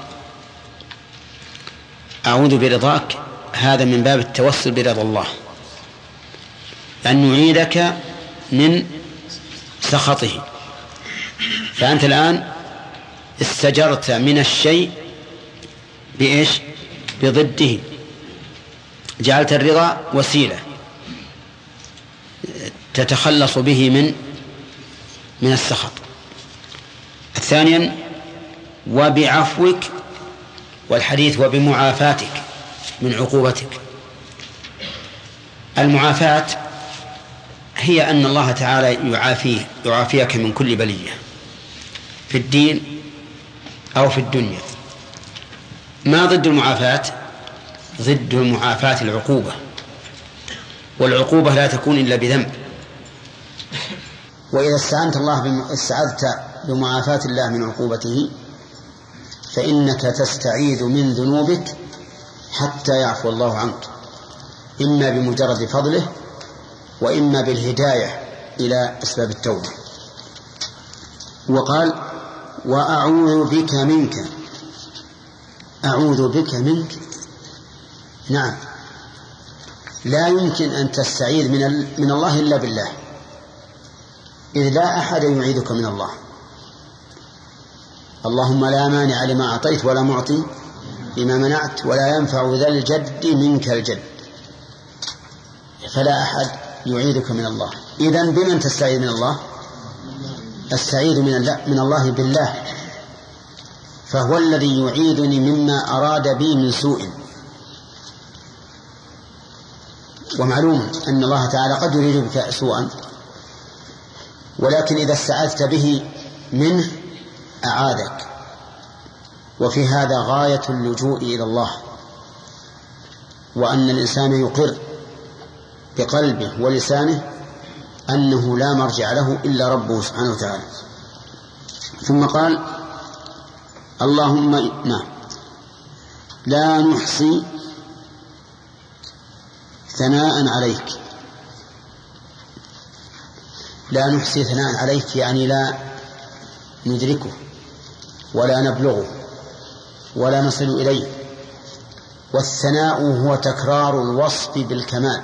أعوذ برضاك هذا من باب التوسل برضا الله، أن نعيذك من سخطه. فأنت الآن استجرت من الشيء بإيش؟ بضده. جعلت الرضا وسيلة تتخلص به من من السخط. ثانيا وبعفوك، والحديث وبمعافاتك من عقوبتك. المعافاة هي أن الله تعالى يعافيه يعافيك من كل بلية في الدين أو في الدنيا. ما ضد المعافاة؟ ضد المعافاة العقوبة، والعقوبة لا تكون إلا بذنب. وإذا استعنت الله بم... استعذت بمعافاة الله من عقوبته فإنك تستعيذ من ذنوبك حتى يعفو الله عنك، إما بمجرد فضله وإما بالهداية إلى أسباب التوبة. وقال وأعوذ بك منك. أعوذ بك منك، نعم، لا يمكن أن تستعيذ من, ال... من الله إلا بالله، إذ لا أحد يعيذك من الله. اللهم لا مانع لما أعطيت ولا معطي لما منعت ولا ينفع ذا الجد منك الجد. فلا أحد يعيذك من الله. إذن بمن تستعيذ من الله؟ أستعيذ من الله, من الله بالله، فهو الذي يعيذني مما أراد بي من سوء. ومعلوم أن الله تعالى قد يريد بك سوءا، ولكن إذا استعذت به منه أعاذك. وفي هذا غاية اللجوء إلى الله، وأن الإنسان يقر بقلبه ولسانه أنه لا مرجع له إلا ربه سبحانه وتعالى. ثم قال اللهم نعم لا نحصي ثناء عليك. لا نحصي ثناء عليك يعني لا ندركه ولا نبلغه ولا نصل إليه. والثناء هو تكرار الوصف بالكمال،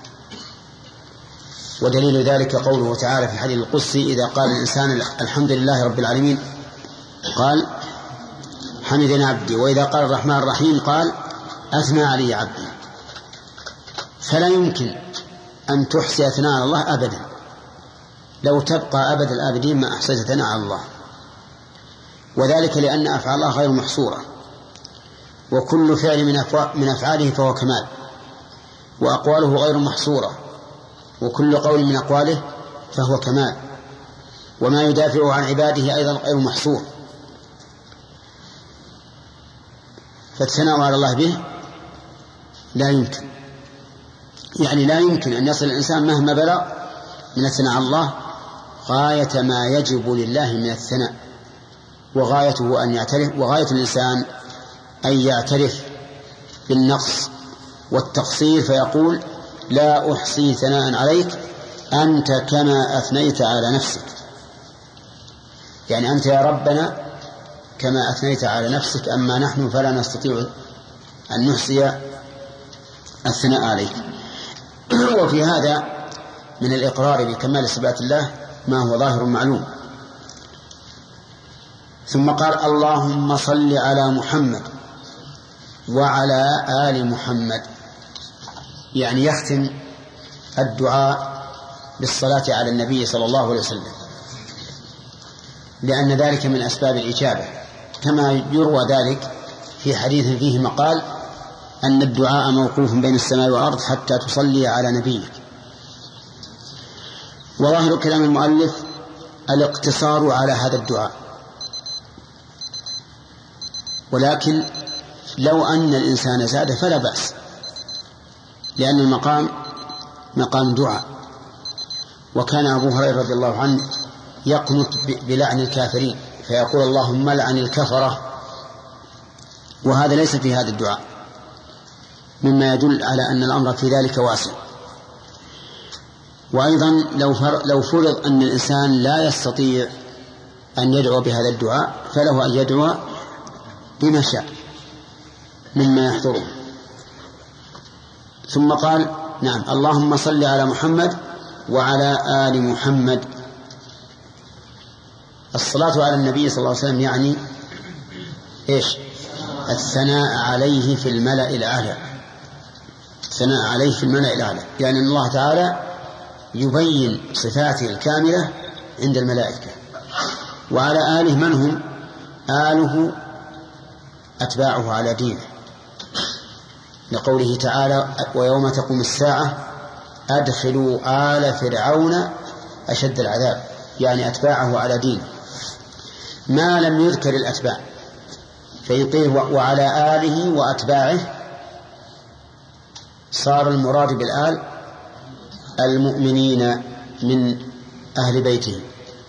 ودليل ذلك قوله تعالى في الحديث القدسي إذا قال الإنسان الحمد لله رب العالمين قال حمدنا عبدي، وإذا قال الرحمن الرحيم قال أثنى علي عبدي. فلا يمكن أن تحصي ثناء على الله أبدا، لو تبقى أبد الآبدين ما أحصيت ثناء على الله. وذلك لأن أفعال الله غير محصورة، وكل فعل من أفعاله فهو كمال، وأقواله غير محصورة، وكل قول من أقواله فهو كمال، وما يدافع عن عباده أيضا غير محصور. فالثناء على الله به لا يمكن، يعني لا يمكن أن يصل الإنسان مهما بلغ من الثناء على الله غاية ما يجب لله من الثناء، وغايته أن يعترف، وغاية الإنسان أن يعترف بالنقص والتقصير فيقول لا أحصي ثناء عليك أنت كما أثنيت على نفسك. يعني أنت يا ربنا كما أثنيت على نفسك، أما نحن فلا نستطيع أن نحصي الثناء عليك. وفي هذا من الإقرار بكمال صفات الله ما هو ظاهر معلوم. ثم قال اللهم صل على محمد وعلى آل محمد، يعني يختم الدعاء بالصلاة على النبي صلى الله عليه وسلم، لأن ذلك من أسباب الإجابة، كما يروى ذلك في حديث فيه مقال أن الدعاء موقوف بين السماء والأرض حتى تصلي على نبيك. وظاهر كلام المؤلف الاقتصار على هذا الدعاء، ولكن لو أن الإنسان زاد فلا بأس، لأن المقام مقام دعاء. وكان أبو هريرة رضي الله عنه يقنط بلعن الكافرين فيقول اللهم لعن الكفرة، وهذا ليس في هذا الدعاء، مما يدل على أن الأمر في ذلك واسع. وأيضا لو فرض أن الإنسان لا يستطيع أن يدعو بهذا الدعاء فله أن يدعو بما شاء مما يحضره. ثم قال نعم اللهم صل على محمد وعلى آل محمد. الصلاة على النبي صلى الله عليه وسلم يعني إيش؟ الثناء عليه في الملأ الأعلى، الثناء عليه في الملأ الأعلى، يعني أن الله تعالى يبين صفاته الكاملة عند الملائكة. وعلى آله من هم؟ آله أتباعه على دينه، لقوله تعالى ويوم تقوم الساعة أدخلوا آل فرعون أشد العذاب، يعني أتباعه على دينه. ما لم يذكر الأتباع فيقيه وعلى آله وأتباعه، صار المراد بالآل المؤمنين من أهل بيته.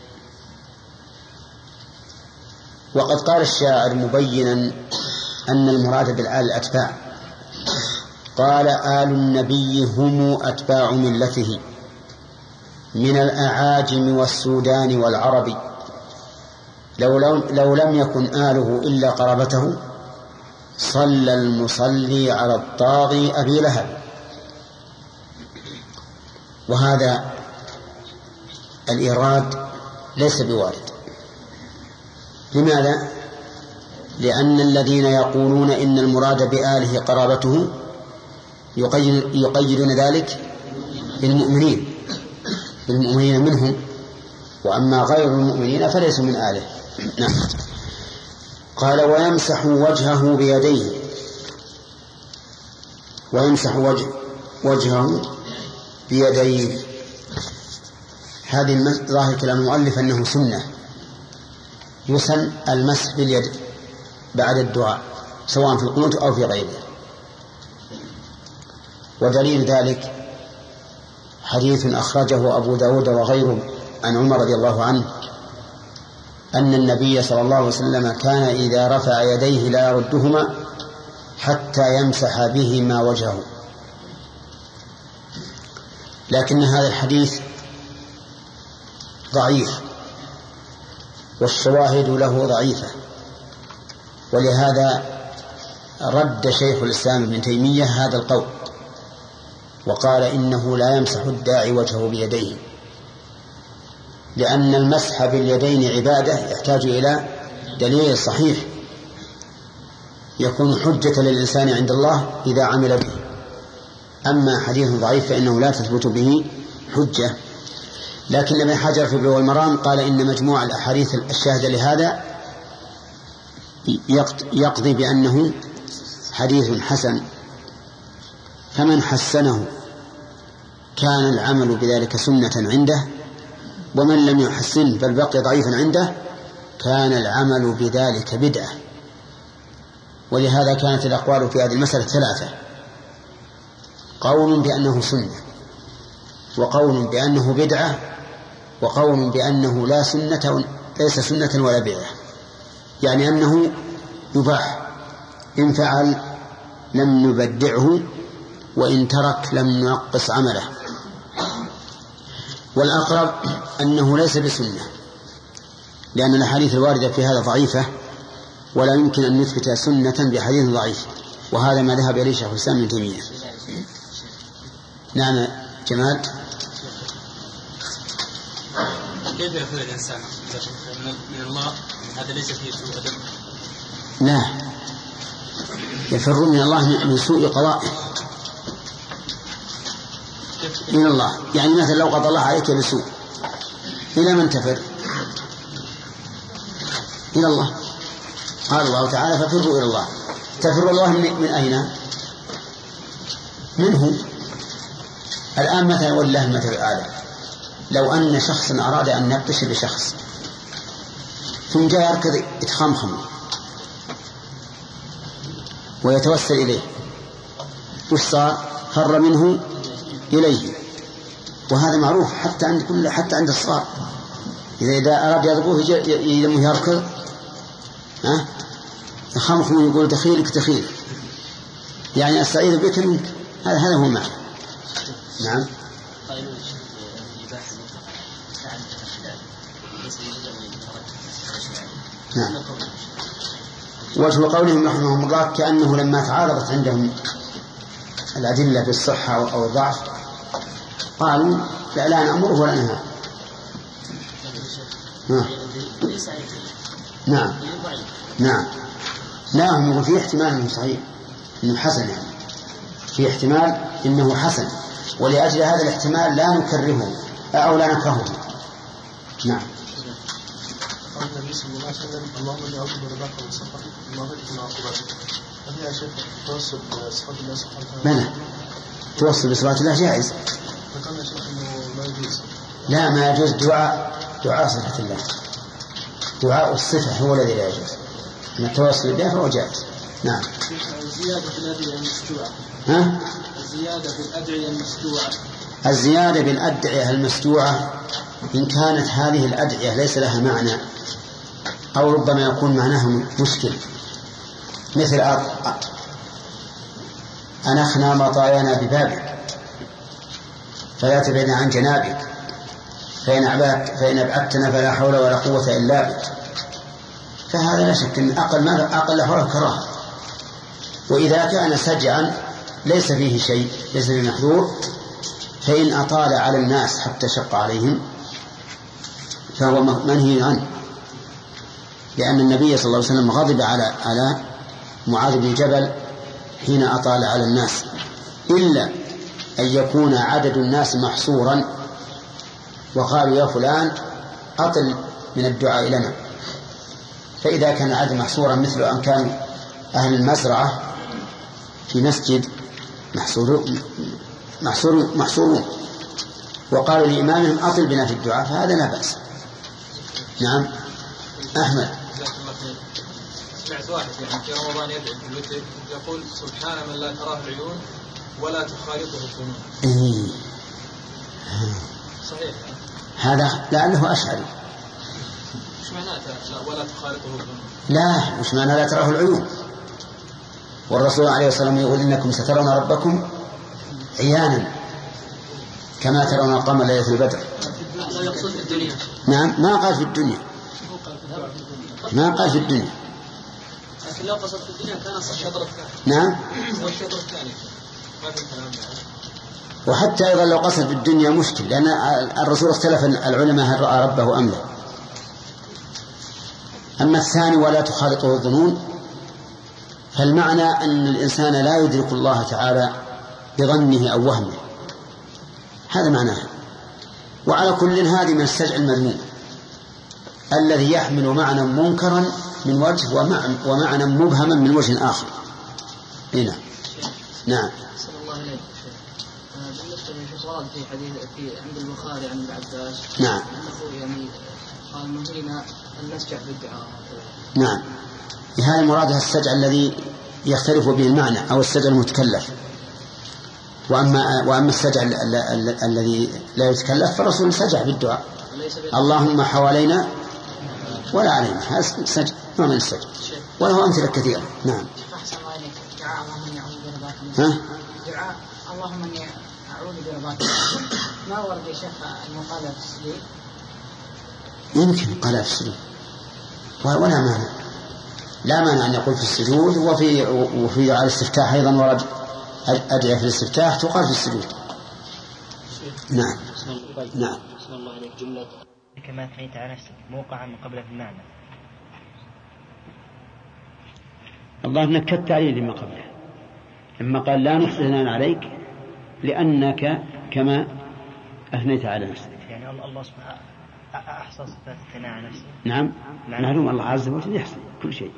وقد قال الشاعر مبينا أن المراد بالآل الأتباع، قال آل النبي هم أتباع ملته من الأعاجم والسودان والعرب، لو, لو, لو لم يكن آله إلا قرابته صلى المصلي على الطاغي أبي لهب. وهذا الإيراد ليس بوارد. لماذا؟ لأن الذين يقولون إن المراد بآله قرابته يقيدون ذلك بالمؤمنين بالمؤمنين منهم، وأما غير المؤمنين فليسوا من آله. نعم. قال ويمسح وجهه بيديه، ويمسح وجه وجهه بيديه. هذه ظاهر كلام المؤلف أنه سنة، يسن المسح باليد بعد الدعاء سواء في القنوت أو في غيره. ودليل ذلك حديث أخرجه أبو داود وغيره عن عمر رضي الله عنه أن النبي صلى الله عليه وسلم كان إذا رفع يديه لا يردهما حتى يمسح بهما وجهه. لكن هذا الحديث ضعيف والشواهد له ضعيفة، ولهذا رد شيخ الإسلام ابن تيمية هذا القول وقال إنه لا يمسح الداعي وجهه بيديه، لأن المسح باليدين عبادة يحتاج إلى دليل صحيح يكون حجة للإنسان عند الله إذا عمل به. أما حديث ضعيف فإنه لا تثبت به حجة. لكن ابن حجر في بلوغ المرام قال إن مجموع الأحاديث الشاهدة لهذا يقضي بأنه حديث حسن، فمن حسنه كان العمل بذلك سنة عنده، ومن لم يحسن بل بقي ضعيفا عنده كان العمل بذلك بدعة. ولهذا كانت الأقوال في هذه المسألة ثلاثة: قول بأنه سنة، وقول بأنه بدعة، وقول بأنه لا سنة ليس سنة ولا بدعة، يعني أنه يباح، إن فعل لم نبدعه وإن ترك لم ننقص عمله. والأقرب أنه ليس بسنة، لأن الأحاديث الواردة في هذا ضعيفة ولا يمكن أن نثبت سنة بحديث ضعيف، وهذا ما ذهب إليه شيخ الإسلام ابن تيمية. نعم جمال. كيف يقول الإنسان من الله هذا ليس فيه سوء أدب؟ لا، يفر من الله من سوء قضائه من الله. يعني مثلا لو قضى الله عليك بسوء إلى من تفر؟ إلى الله. قال الله تعالى ففروا إلى الله. تفر الله من أين؟ منه. الآن مثلا والله المثل الأعلى، لو أن شخصا أراد أن يبطش بشخص ثم جاء يركض يتخمخم ويتوسل إليه، وش صار؟ فر منه إليه. وهذا معروف حتى عند كل حتى عند الصغار، إذا إذا أراد يضربوه يلمه يركض، ها يخمخ يقول دخيلك دخيل، يعني أستعيذ بك منك. هذا هذا هو المعنى. نعم. نعم. وجه قولهم رحمهم الله كأنه لما تعارضت عندهم الأدلة بالصحة أو الضعف قالوا لا, لا نأمره ولا ننهاه. نعم نعم. لا هم يقول فيه احتمال انه صحيح انه حسن، يعني في احتمال انه حسن، ولأجل هذا الاحتمال لا نكرهه او لا نكرهه. نعم. قال النبي صلى الله عليه وسلم اللهم اني اعوذ برضاك من سخطك وما بك من عقوبتك. هل يا شيخ توسل بصفات الله سبحانه وتعالى؟ بلى، توسل بصفات الله جائز. ذكرنا شيخ انه ما يجوز. لا، ما يجوز دعاء دعاء صفة الله، دعاء الصفة هو الذي لا يجوز، أما التوسل به فهو جائز. نعم. الزيادة في الأدعية المشروعة. ها؟ الزيادة في الأدعية المشروعة. الزيادة بالأدعية المشروعة إن كانت هذه الأدعية ليس لها معنى أو ربما يكون معناها مشكل، مثل أنخنا مطايانا ببابك فلا تبعدنا عن جنابك فإن أبعدت فإن أبعدتنا فلا حول ولا قوة إلا بك، فهذا لا شك أن أقل ما أقل حول كراهة. وإذا كان سجعا ليس فيه شيء، ليس فيه محذور، فإن أطال على الناس حتى شق عليهم فهو منهي عنه، لأن النبي صلى الله عليه وسلم غضب على على معاذ بن جبل حين أطال على الناس، إلا أن يكون عدد الناس محصورا وقالوا يا فلان أطل من الدعاء لنا. فإذا كان العدد محصورا مثل أن كان أهل المزرعة في مسجد محصورون محصور محصورون وقالوا لإمامهم أطل بنا في الدعاء فهذا لا بأس. نعم. أحمد. سمعت واحد يعني في رمضان يدعو في الوتر يقول سبحان من لا تراه العيون ولا تخالطه الظنون. إيه. صحيح هذا لعله أشعري. وش معناته ولا تخالطه الظنون؟ لا، وش معنى لا تراه العيون؟ والرسول عليه الصلاة والسلام يقول إنكم سترون ربكم عيانا كما ترون القمر ليلة البدر. لا يقصد في الدنيا. نعم، ما قال في الدنيا، ما قال في الدنيا، لكن لو قصد في الدنيا كان الشطر الثاني. نعم. والشطر الثاني ما في كلام. وحتى أيضا لو قصد في الدنيا مشكل، لأن الرسول اختلف العلماء هل رأى ربه أم لا. أما الثاني ولا تخالطه الظنون فالمعنى أن الإنسان لا يدرك الله تعالى بظنه أو وهمه، هذا معناه. وعلى كل هذه من السجع المذموم الذي يحمل معنى منكرا من وجه ومعنى مبهما من وجه آخر. هنا. نعم. صلى الله عليه وسلم. بالنسبة للشيخ ورد في حديث في عند البخاري عن ابن عباس. نعم. أنه يعني قال نهينا أن نسجع بالدعاء. نعم. هذا المراد السجع الذي يختلف به المعنى أو السجع المتكلف. وأما وأما السجع الذي لا يتكلف فالرسول سجع بالدعاء اللهم حوالينا ولا علينا، هذا سجع نوع من السجع وله أمثلة كثيرة. نعم. دعاء اللهم اني اعوذ برضاك من ها؟ دعاء اللهم اني اعوذ برضاك ما ورد يا شيخ المقالة في السجود؟ يمكن قال في السجود ولا مانع، لا مانع أن يقول في السجود. وفي وفي دعاء الاستفتاح أيضا ورد أدعية في الاستفتاح تقال في السجود. نعم. نعم. بسم الله عليك جملة كما أثنيت على نفسك موقعا من قبل في المعنى. الله نكت عليه لما قبله لما قال لا نحصي ثناء عليك لأنك كما أثنيت على نفسك. يعني الله سبحانه أحصى صفات الثناء على نفسه. نعم. معلوم الله عز وجل يحصي كل شيء.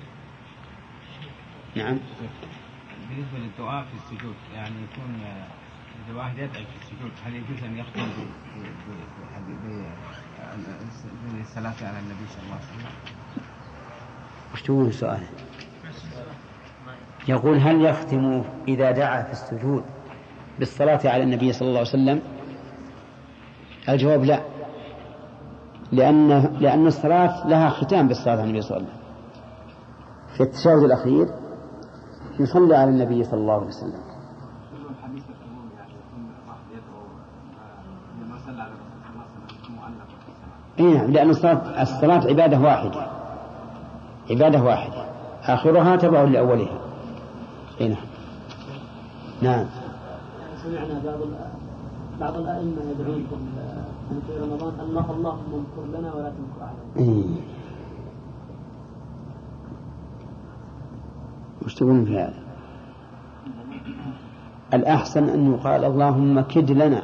نعم. بالنسبة للدعاء في السجود يعني يكون إذا واحد يدعي في السجود هل يجوز أن يختم بالصلاة على النبي صلى الله عليه وسلم؟ وش تقول السؤال؟ يقول هل يختم إذا دعا في السجود بالصلاة على النبي صلى الله عليه وسلم؟ الجواب لا، لأن لأن الصلاة لها ختام بالصلاة على النبي صلى الله عليه وسلم. في التشهد الأخير يصلي على النبي صلى الله عليه وسلم. إيه، لأن الصلاة الصلاة عبادة واحدة، عبادة واحدة آخرها تبع لأولها. إيه نعم. نعم. سمعنا بعض بعض الأئمة يدعون في رمضان الله اللهم امكر لنا ولا تمكر علينا. إيه. وش تقولون في هذا؟ الأحسن أن يقال اللهم كد لنا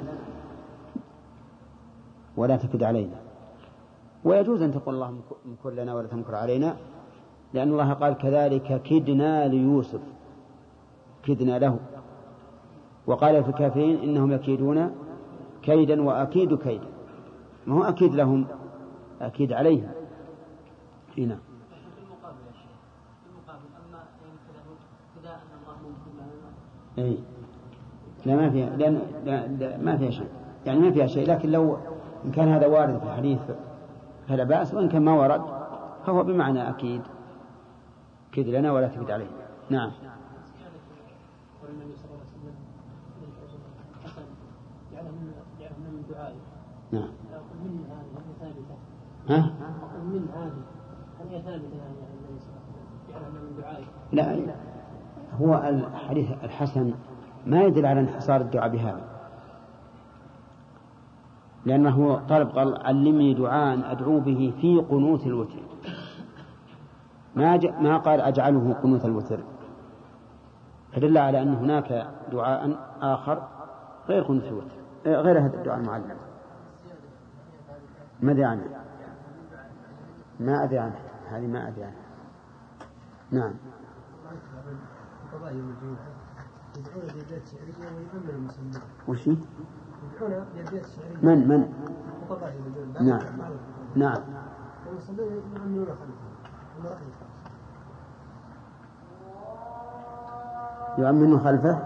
ولا تكد علينا، ويجوز أن تقول اللهم امكر لنا ولا تمكر علينا، لأن الله قال كذلك كدنا ليوسف، كدنا له، وقال في الكافرين إنهم يكيدون كيدا وأكيد كيدا، ما هو أكيد لهم، أكيد عليهم. هنا إيه. لا ما فيها، لأن لا لا ما فيها شيء، يعني ما فيها شيء، لكن لو إن كان هذا وارد في الحديث فلا بأس، وإن كان ما ورد فهو بمعنى أكيد، كد لنا ولا تكد علينا. نعم. نعم. ها؟ من هذه هل هي ثابتة يعني النبي صلى الله عليه وسلم من دعائه؟ لا، هو الحديث الحسن ما يدل على انحصار الدعاء بهذا، لأنه طلب قال علمني دعاء أدعو به في قنوت الوتر، ما ما قال أجعله قنوت الوتر، فدل على أن هناك دعاء آخر غير قنوت الوتر، غير هذا الدعاء المعلم. ما أدري عنه، ما أدري عنه، هذه ما أدري عنه. نعم. يدعون بأبيات شعرية ويؤمن المسلمين. وش؟ يدعون بأبيات شعرية. من من؟ نعم نعم. والمسلمين يؤمنون خلفه. يؤمن خلفه.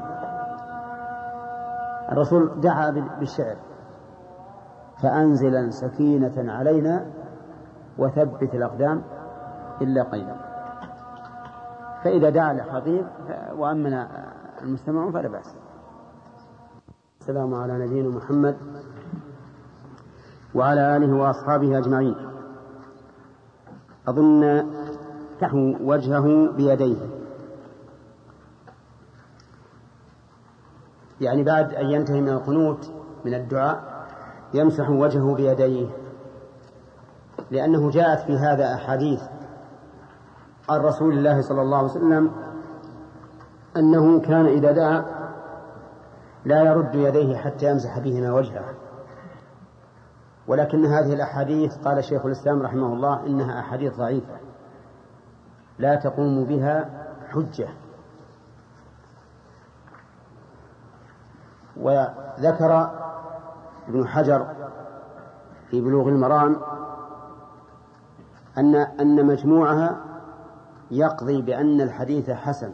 الرسول دعا بالشعر فأنزلا سكينة علينا وثبت الأقدام إلا قيلا، فإذا دعا لخطيب وأمن المستمعون فلا بأس. السلام على نبينا محمد وعلى آله وأصحابه أجمعين. أظن تحو وجهه بيديه، يعني بعد أن ينتهي من القنوت من الدعاء يمسح وجهه بيديه، لأنه جاءت في هذا أحاديث عن رسول الله صلى الله عليه وسلم أنه كان إذا دعا لا يرد يديه حتى يمسح بهما وجهه، ولكن هذه الأحاديث قال شيخ الإسلام رحمه الله إنها أحاديث ضعيفة لا تقوم بها حجة. وذكر ابن حجر في بلوغ المرام أن أن مجموعها يقضي بأن الحديث حسن،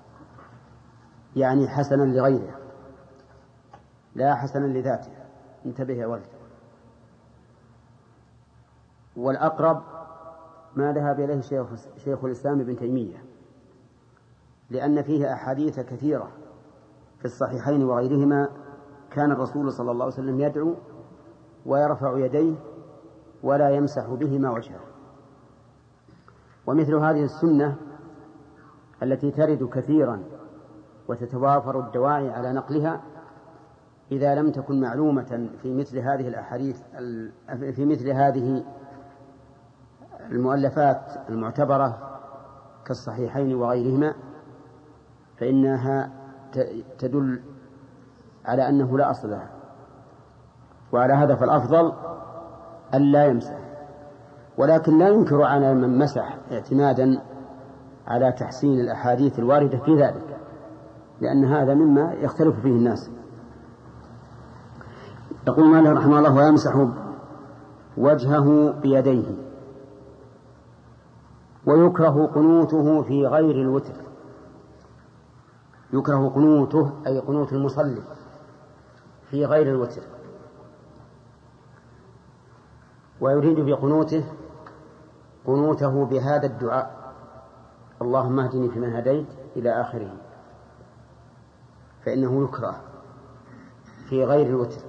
يعني حسنا لغيره لا حسنا لذاته. انتبه يا ولد. والأقرب ما ذهب إليه شيخ, شيخ الإسلام ابن تيمية، لأن فيه أحاديث كثيرة في الصحيحين وغيرهما كان الرسول صلى الله عليه وسلم يدعو ويرفع يديه ولا يمسح بهما وجهه. ومثل هذه السنة التي ترد كثيرا وتتوافر الدواعي على نقلها إذا لم تكن معلومة في مثل هذه الأحاديث في مثل هذه المؤلفات المعتبرة كالصحيحين وغيرهما، فإنها تدل على أنه لا أصل لها، وعلى هذا فالأفضل أن لا يمسح. ولكن لا ينكر على من مسح اعتمادا على تحسين الأحاديث الواردة في ذلك، لأن هذا مما يختلف فيه الناس. يقول مالك رحمه الله ويمسح وجهه بيديه. ويكره قنوته في غير الوتر، يكره قنوته أي قنوت المصلي في غير الوتر، ويريد بقنوته قنوته بهذا الدعاء اللهم اهدني فيمن هديت إلى آخره، فإنه يكره في غير الوتر،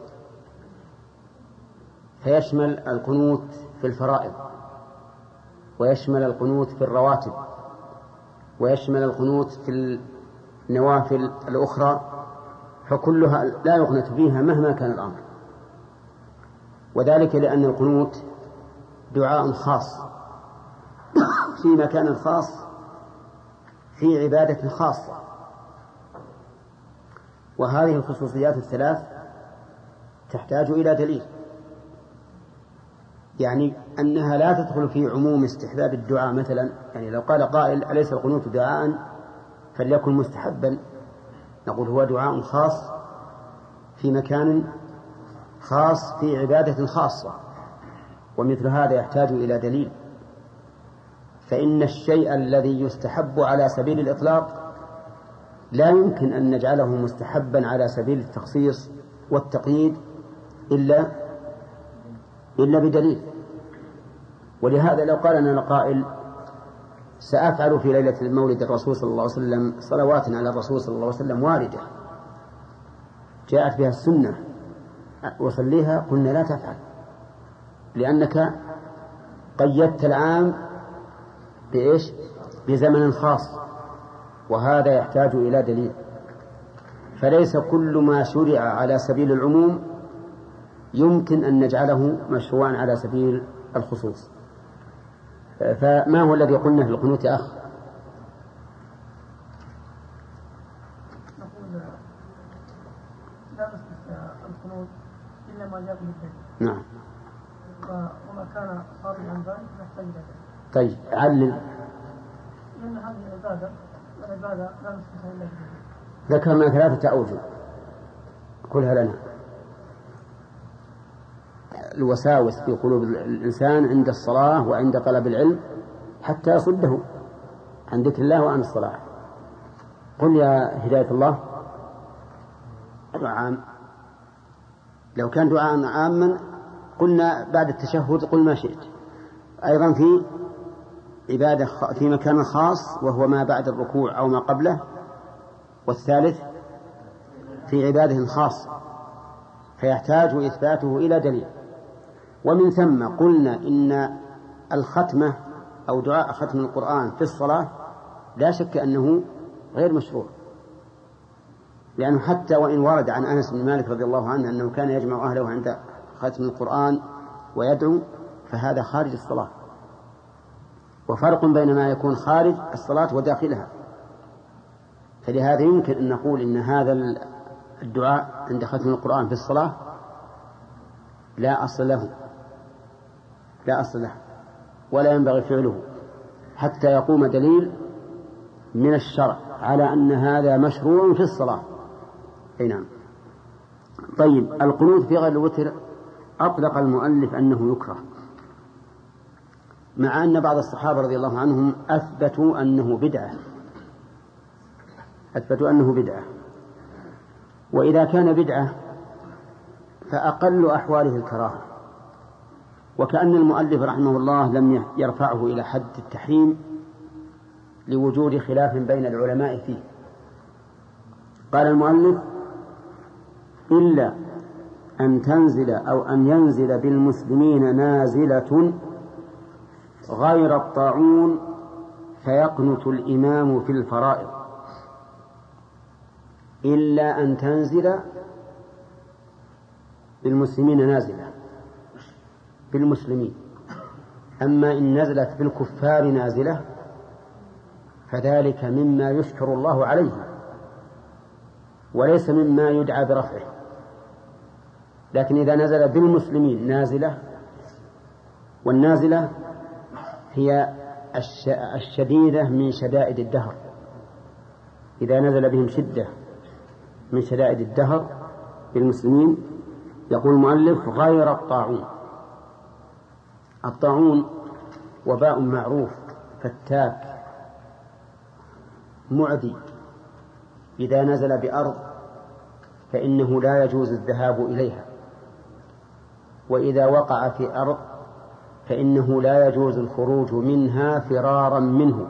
فيشمل القنوت في الفرائض، ويشمل القنوت في الرواتب، ويشمل القنوت في النوافل الأخرى، فكلها لا يقنت فيها مهما كان الأمر، وذلك لأن القنوت دعاء خاص في مكان خاص في عبادة خاصة، وهذه الخصوصيات الثلاث تحتاج إلى دليل، يعني أنها لا تدخل في عموم استحباب الدعاء. مثلا يعني لو قال قائل أليس القنوت دعاء فليكن مستحبا، نقول هو دعاء خاص في مكان خاص في عبادة خاصة، ومثل هذا يحتاج إلى دليل. فإن الشيء الذي يستحب على سبيل الإطلاق لا يمكن أن نجعله مستحبا على سبيل التخصيص والتقييد إلا إلا بدليل. ولهذا لو قال لنا قائل سأفعل في ليلة المولد الرسول صلى الله عليه وسلم صلوات على الرسول صلى الله عليه وسلم واردة جاءت بها السنة وصليها، قلنا لا تفعل، لأنك قيدت العام بإيش؟ بزمن خاص، وهذا يحتاج إلى دليل. فليس كل ما شرع على سبيل العموم يمكن أن نجعله مشروعا على سبيل الخصوص. فما هو الذي قلنا في القنوت يا أخ؟ نقول لا نستثنى القنوت إلا ما جاء بالدليل. نعم. وما كان خارج عن ذلك نحتاج إلى دليل. طيب علل. لأن هذه العبادة والعبادة لا نستثنى إلا بالدليل. ذكرنا ثلاثة أوجه كلها لنا. الوساوس في قلوب الإنسان عند الصلاة وعند طلب العلم حتى يصده عن ذكر الله وعن الصلاة. قل يا هداية الله دعاء عام، لو كان دعاء عاما قلنا بعد التشهد قل ما شئت. أيضا في عبادة في مكان خاص وهو ما بعد الركوع أو ما قبله. والثالث في عبادة خاصة فيحتاج إثباته إلى دليل. ومن ثم قلنا إن الختمة أو دعاء ختم القرآن في الصلاة لا شك أنه غير مشروع، لأنه حتى وإن ورد عن أنس بن مالك رضي الله عنه أنه كان يجمع أهله عند ختم القرآن ويدعو، فهذا خارج الصلاة، وفرق بين ما يكون خارج الصلاة وداخلها. فلهذا يمكن أن نقول إن هذا الدعاء عند ختم القرآن في الصلاة لا أصل له لا أصل له ولا ينبغي فعله حتى يقوم دليل من الشرع على أن هذا مشروع في الصلاة. أي نعم. طيب القنوت في غير الوتر أطلق المؤلف أنه يكره، مع أن بعض الصحابة رضي الله عنهم أثبتوا أنه بدعة أثبتوا أنه بدعة وإذا كان بدعة فأقل أحواله الكراهة، وكأن المؤلف رحمه الله لم يرفعه إلى حد التحريم لوجود خلاف بين العلماء فيه. قال المؤلف إلا أن تنزل أو أن ينزل بالمسلمين نازلة غير الطاعون فيقنت الإمام في الفرائض. إلا أن تنزل بالمسلمين نازلة بالمسلمين، أما إن نزلت بالكفار نازلة فذلك مما يشكر الله عليه وليس مما يدعى برفعه. لكن إذا نزل بالمسلمين نازلة، والنازلة هي الشديدة من شدائد الدهر، إذا نزل بهم شدة من شدائد الدهر بالمسلمين. يقول المؤلف غير الطاعون. الطاعون وباء معروف فتاك معدي إذا نزل بأرض فإنه لا يجوز الذهاب إليها، وإذا وقع في أرض فإنه لا يجوز الخروج منها فرارا منه،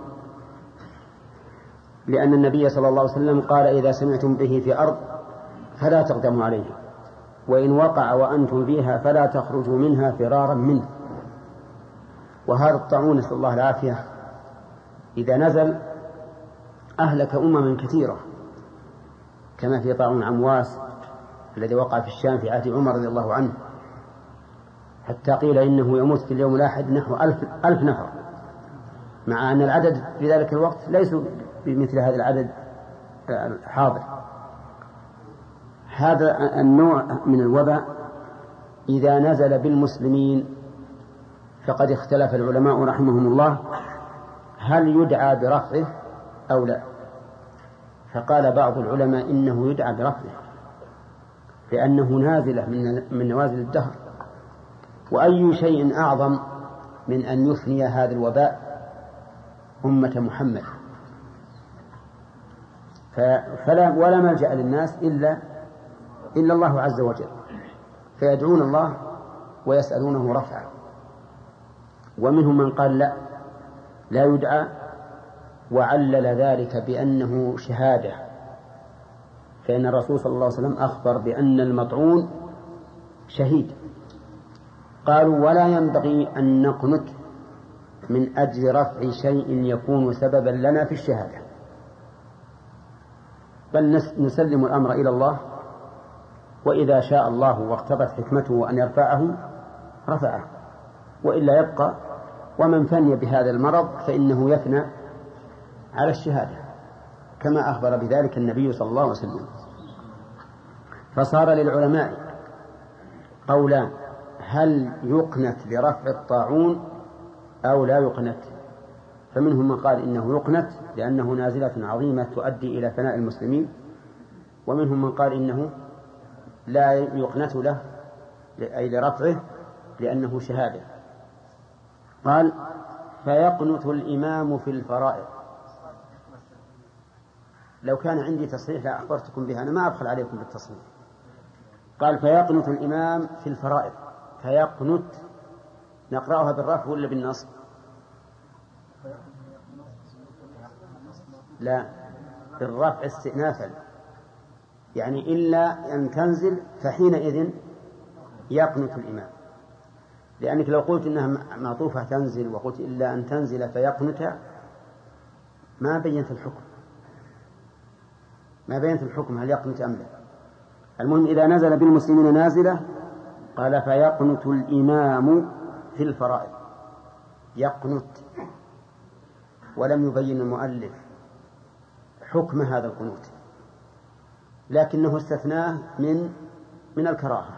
لأن النبي صلى الله عليه وسلم قال إذا سمعتم به في أرض فلا تقدموا عليه، وإن وقع وأنتم فيها فلا تخرجوا منها فرارا منه. وهذا الطاعون نسأل الله العافية إذا نزل أهلك أمما كثيرة، كما في طاعون عمواس الذي وقع في الشام في عهد عمر رضي الله عنه، حتى قيل إنه يموت في اليوم الواحد نحو ألف, ألف نفر، مع أن العدد في ذلك الوقت ليسوا بمثل هذا العدد الحاضر. هذا النوع من الوباء إذا نزل بالمسلمين فقد اختلف العلماء رحمهم الله هل يدعى برفعه أو لا. فقال بعض العلماء إنه يدعى برفعه، لأنه نازلة من نوازل الدهر، وأي شيء أعظم من أن يفني هذا الوباء أمة محمد. فلا ولا ملجأ للناس إلا إلا الله عز وجل، فيدعون الله ويسألونه رفعه. ومنهم من قال لا لا يدعى، وعلل ذلك بأنه شهادة، فإن الرسول صلى الله عليه وسلم أخبر بأن المطعون شهيد. قالوا ولا ينبغي أن نقنت من أجل رفع شيء يكون سببا لنا في الشهادة، بل نسلم الأمر إلى الله، وإذا شاء الله واقتضت حكمته أن يرفعه رفعه، وإلا يبقى. ومن فني بهذا المرض فإنه يفنى على الشهادة، كما أخبر بذلك النبي صلى الله عليه وسلم. فصار للعلماء قولان: هل يقنت لرفع الطاعون أو لا يقنت؟ فمنهم من قال إنه يقنت لأنه نازلة عظيمة تؤدي إلى فناء المسلمين، ومنهم من قال إنه لا يقنت له أي لرفعه لأنه شهادة. قال: فيقنت الإمام في الفرائض. لو كان عندي تصحيح لأخبرتكم بها، أنا ما أبخل عليكم بالتصحيح. قال: فيقنت الإمام في الفرائض. فيقنت نقرأها بالرفع ولا بالنصب؟ لا، بالرفع استئنافا، يعني إلا أن تنزل فحينئذ يقنت الإمام، لأنك لو قلت إنها معطوفة تنزل وقلت إلا أن تنزل فيقنت ما بينت الحكم ما بينت الحكم هل يقنت أم لا. المهم إذا نزل بالمسلمين نازلة قال: فيقنت الإمام في الفرائض. يقنت، ولم يبين المؤلف حكم هذا القنوت، لكنه استثناه من من الكراهة.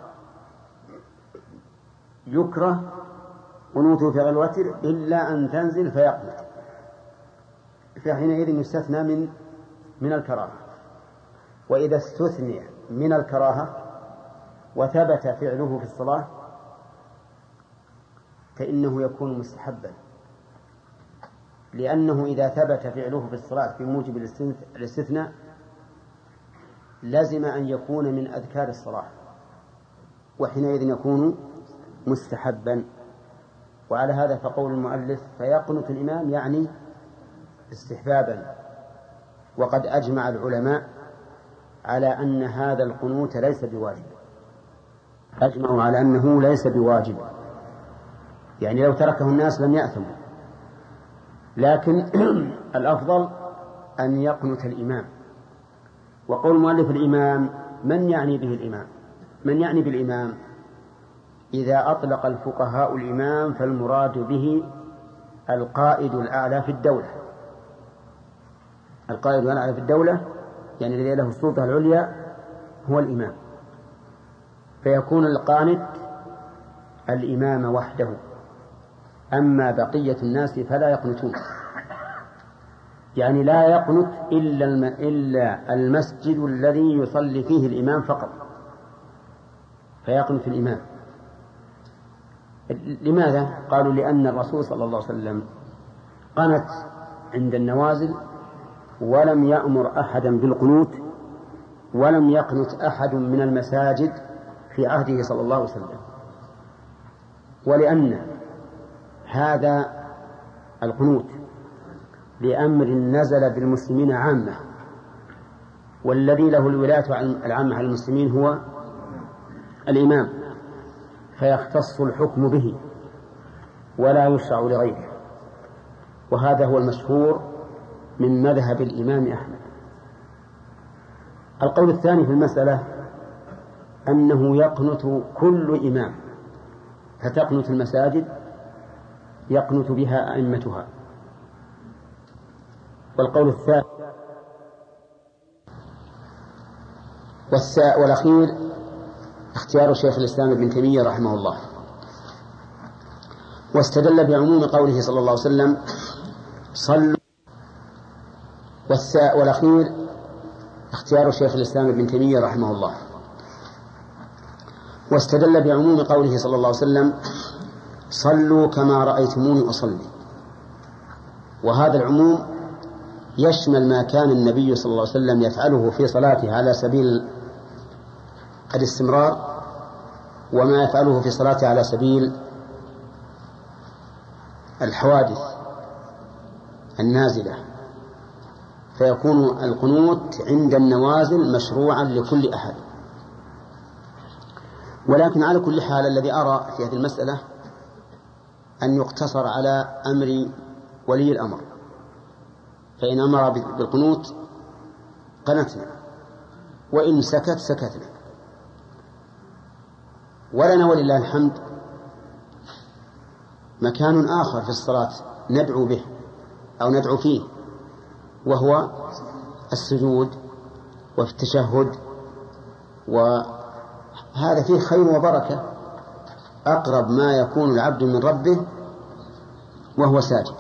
يكره قنوته في الوتر إلا أن تنزل فيقنت، فحينئذ يستثنى من من الكراهة. وإذا استثني من الكراهة وثبت فعله في الصلاة فإنه يكون مستحبا، لأنه إذا ثبت فعله في الصلاة في موجب الاستثناء لازم أن يكون من أذكار الصلاة، وحينئذ يكون مستحبا. وعلى هذا فقول المؤلف: فيقنت الإمام يعني استحبابا. وقد أجمع العلماء على أن هذا القنوت ليس بواجب، أجمعوا على أنه ليس بواجب، يعني لو تركه الناس لم يأثموا، لكن الأفضل أن يقنت الإمام. وقول مؤلف الإمام، من يعني به الإمام؟ من يعني بالإمام؟ إذا أطلق الفقهاء الإمام فالمراد به القائد الأعلى في الدولة. القائد الأعلى في الدولة يعني الذي له السلطة العليا هو الإمام، فيكون القانت الإمام وحده، أما بقية الناس فلا يقنتون، يعني لا يقنت إلا إلا المسجد الذي يصلي فيه الإمام فقط، فيقنت الإمام. لماذا؟ قالوا: لأن الرسول صلى الله عليه وسلم قنت عند النوازل ولم يأمر أحدا بالقنوت ولم يقنت أحد من المساجد في عهده صلى الله عليه وسلم. ولأن هذا القنوت لأمر نزل بالمسلمين عامة، والذي له الولاية العامة على المسلمين هو الإمام، فيختص الحكم به ولا يشرع لغيره، وهذا هو المشهور من مذهب الإمام أحمد. القول الثاني في المسألة أنه يقنت كل إمام، فتقنت المساجد يقنت بها أئمتها. والقول الثالث والأخير اختيار شيخ الإسلام ابن تيمية رحمه الله، واستدل بعموم قوله صلى الله عليه وسلم صلوا. والأخير اختيار شيخ الإسلام ابن تيمية رحمه الله، واستدل بعموم قوله صلى الله عليه وسلم صلوا كما رأيتموني أصلي. وهذا العموم يشمل ما كان النبي صلى الله عليه وسلم يفعله في صلاته على سبيل الاستمرار، وما يفعله في صلاته على سبيل الحوادث النازلة، فيكون القنوت عند النوازل مشروعا لكل أحد. ولكن على كل حال الذي أرى في هذه المسألة أن يقتصر على أمر ولي الأمر، فإن أمر بالقنوت قنتنا، وإن سكت سكتنا. ولنا ولله الحمد مكان آخر في الصلاة ندعو به أو ندعو فيه، وهو السجود وفي التشهد، وهذا فيه خير وبركة، أقرب ما يكون العبد من ربه وهو ساجد.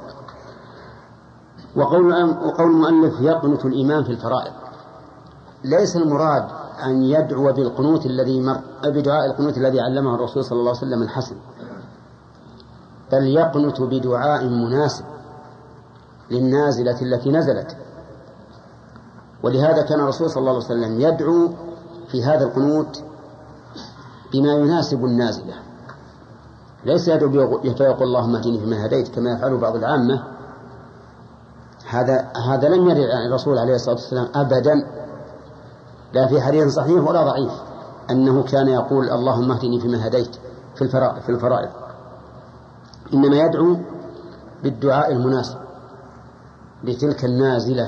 وقول وقول المؤلف يقنت الإمام في الفرائض، ليس المراد أن يدعو بالقنوت الذي مر بدعاء القنوت الذي علمه الرسول صلى الله عليه وسلم الحسن، بل يقنت بدعاء مناسب للنازلة التي نزلت. ولهذا كان الرسول صلى الله عليه وسلم يدعو في هذا القنوت بما يناسب النازلة، ليس يدعو فيقول اللهم اهدني فيمن هديت كما يفعل بعض العامة. هذا هذا لم يرد عن الرسول عليه الصلاة والسلام أبدا، لا في حديث صحيح ولا ضعيف، أنه كان يقول اللهم اهدني فيمن هديت في الفرائض في الفرائض إنما يدعو بالدعاء المناسب لتلك النازلة.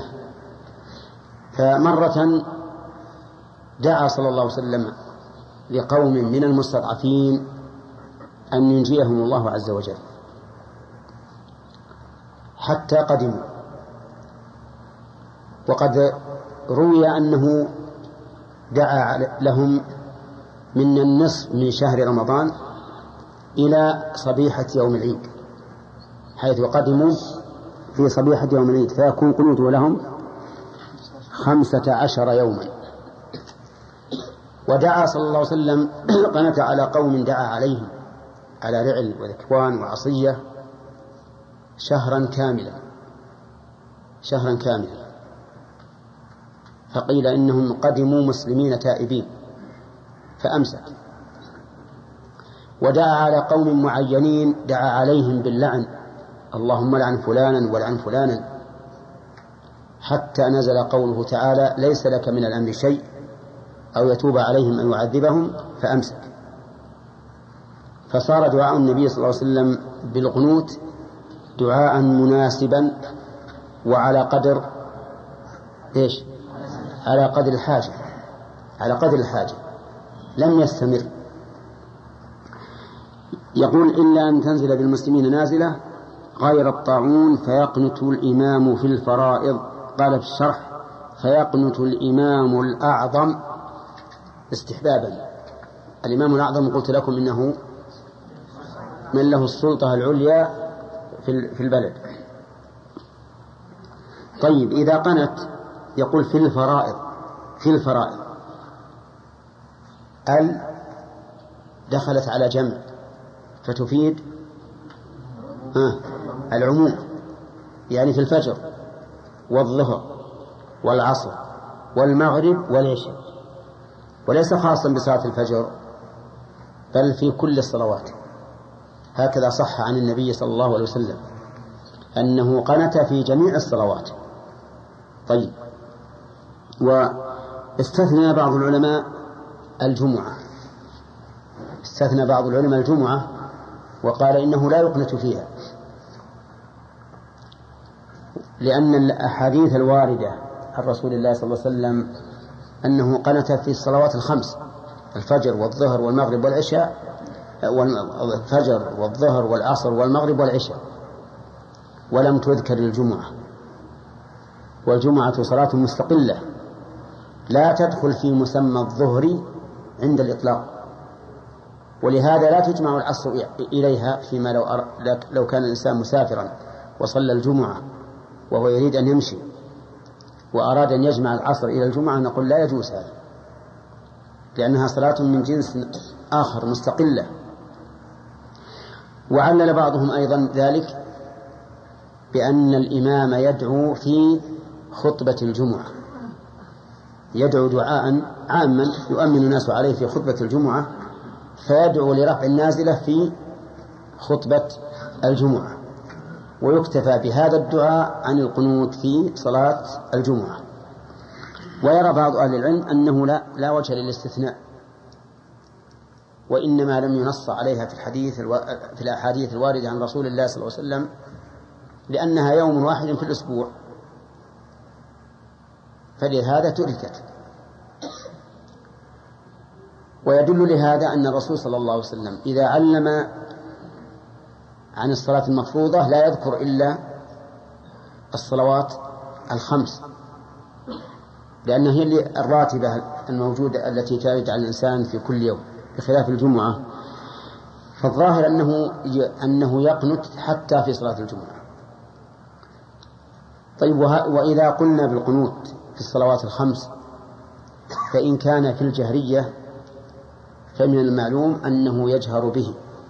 فمرة دعا صلى الله عليه وسلم لقوم من المستضعفين أن ينجيهم الله عز وجل حتى قدموا، وقد روي أنه دعا لهم من النصف من شهر رمضان إلى صبيحة يوم العيد، حيث قدموا في صبيحة يوم العيد، فيكون قنوته لهم خمسة عشر يوما. ودعا صلى الله عليه وسلم قنت على قوم دعا عليهم على رعل وذكوان وعصية شهرا كاملا شهرا كاملا فقيل إنهم قدموا مسلمين تائبين فأمسك. ودعا على قوم معينين دعا عليهم باللعن، اللهم لعن فلانا ولعن فلانا، حتى نزل قوله تعالى ليس لك من الأمر شيء أو يتوب عليهم أو يعذبهم فأمسك. فصار دعاء النبي صلى الله عليه وسلم بالقنوت دعاء مناسبا وعلى قدر إيش؟ على قدر الحاجة على قدر الحاجة لم يستمر. يقول إلا أن تنزل بالمسلمين نازلة غير الطاعون فيقنت الإمام في الفرائض. قال في الشرح فيقنت الإمام الأعظم استحبابا. الإمام الأعظم قلت لكم إنه من له السلطة العليا في البلد. طيب إذا قنت يقول في الفرائض في الفرائض ال دخلت على جمع فتفيد آه العموم، يعني في الفجر والظهر والعصر والمغرب والعشاء وليس خاصا بصلاة الفجر بل في كل الصلوات. هكذا صح عن النبي صلى الله عليه وسلم أنه قنت في جميع الصلوات. طيب، واستثنى بعض العلماء الجمعة استثنى بعض العلماء الجمعة وقال إنه لا يقنت فيها، لأن الأحاديث الواردة عن رسول الله صلى الله عليه وسلم أنه قنت في الصلوات الخمس: الفجر والظهر والمغرب والعشاء، والفجر والظهر والعصر والمغرب والعشاء، ولم تذكر الجمعة. والجمعة صلاة مستقلة لا تدخل في مسمى الظهر عند الإطلاق، ولهذا لا تجمع العصر إليها فيما لو, أر... لو كان الإنسان مسافرا وصلى الجمعة وهو يريد أن يمشي وأراد أن يجمع العصر إلى الجمعة، نقول لا يجوز هذا، لأنها صلاة من جنس آخر مستقلة. وعلل بعضهم أيضا ذلك بأن الإمام يدعو في خطبة الجمعة، يدعو دعاء عاما يؤمن الناس عليه في خطبة الجمعة، فيدعو لرفع النازلة في خطبة الجمعة، ويكتفى بهذا الدعاء عن القنوت في صلاة الجمعة. ويرى بعض أهل العلم أنه لا, لا وجه للاستثناء، وإنما لم ينص عليها في الحديث الو... في الأحاديث الواردة عن رسول الله صلى الله عليه وسلم، لأنها يوم واحد في الأسبوع، فلهذا تركت. ويدل لهذا أن الرسول صلى الله عليه وسلم إذا علم عن الصلاة المفروضة لا يذكر إلا الصلوات الخمس، لأنها هي الراتبة الموجودة التي ترد على الإنسان في كل يوم بخلاف الجمعة، فالظاهر أنه أنه يقنت حتى في صلاة الجمعة. طيب، وإذا قلنا بالقنوت في الصلوات الخمس فإن كان في الجهرية فمن المعلوم أنه يجهر به،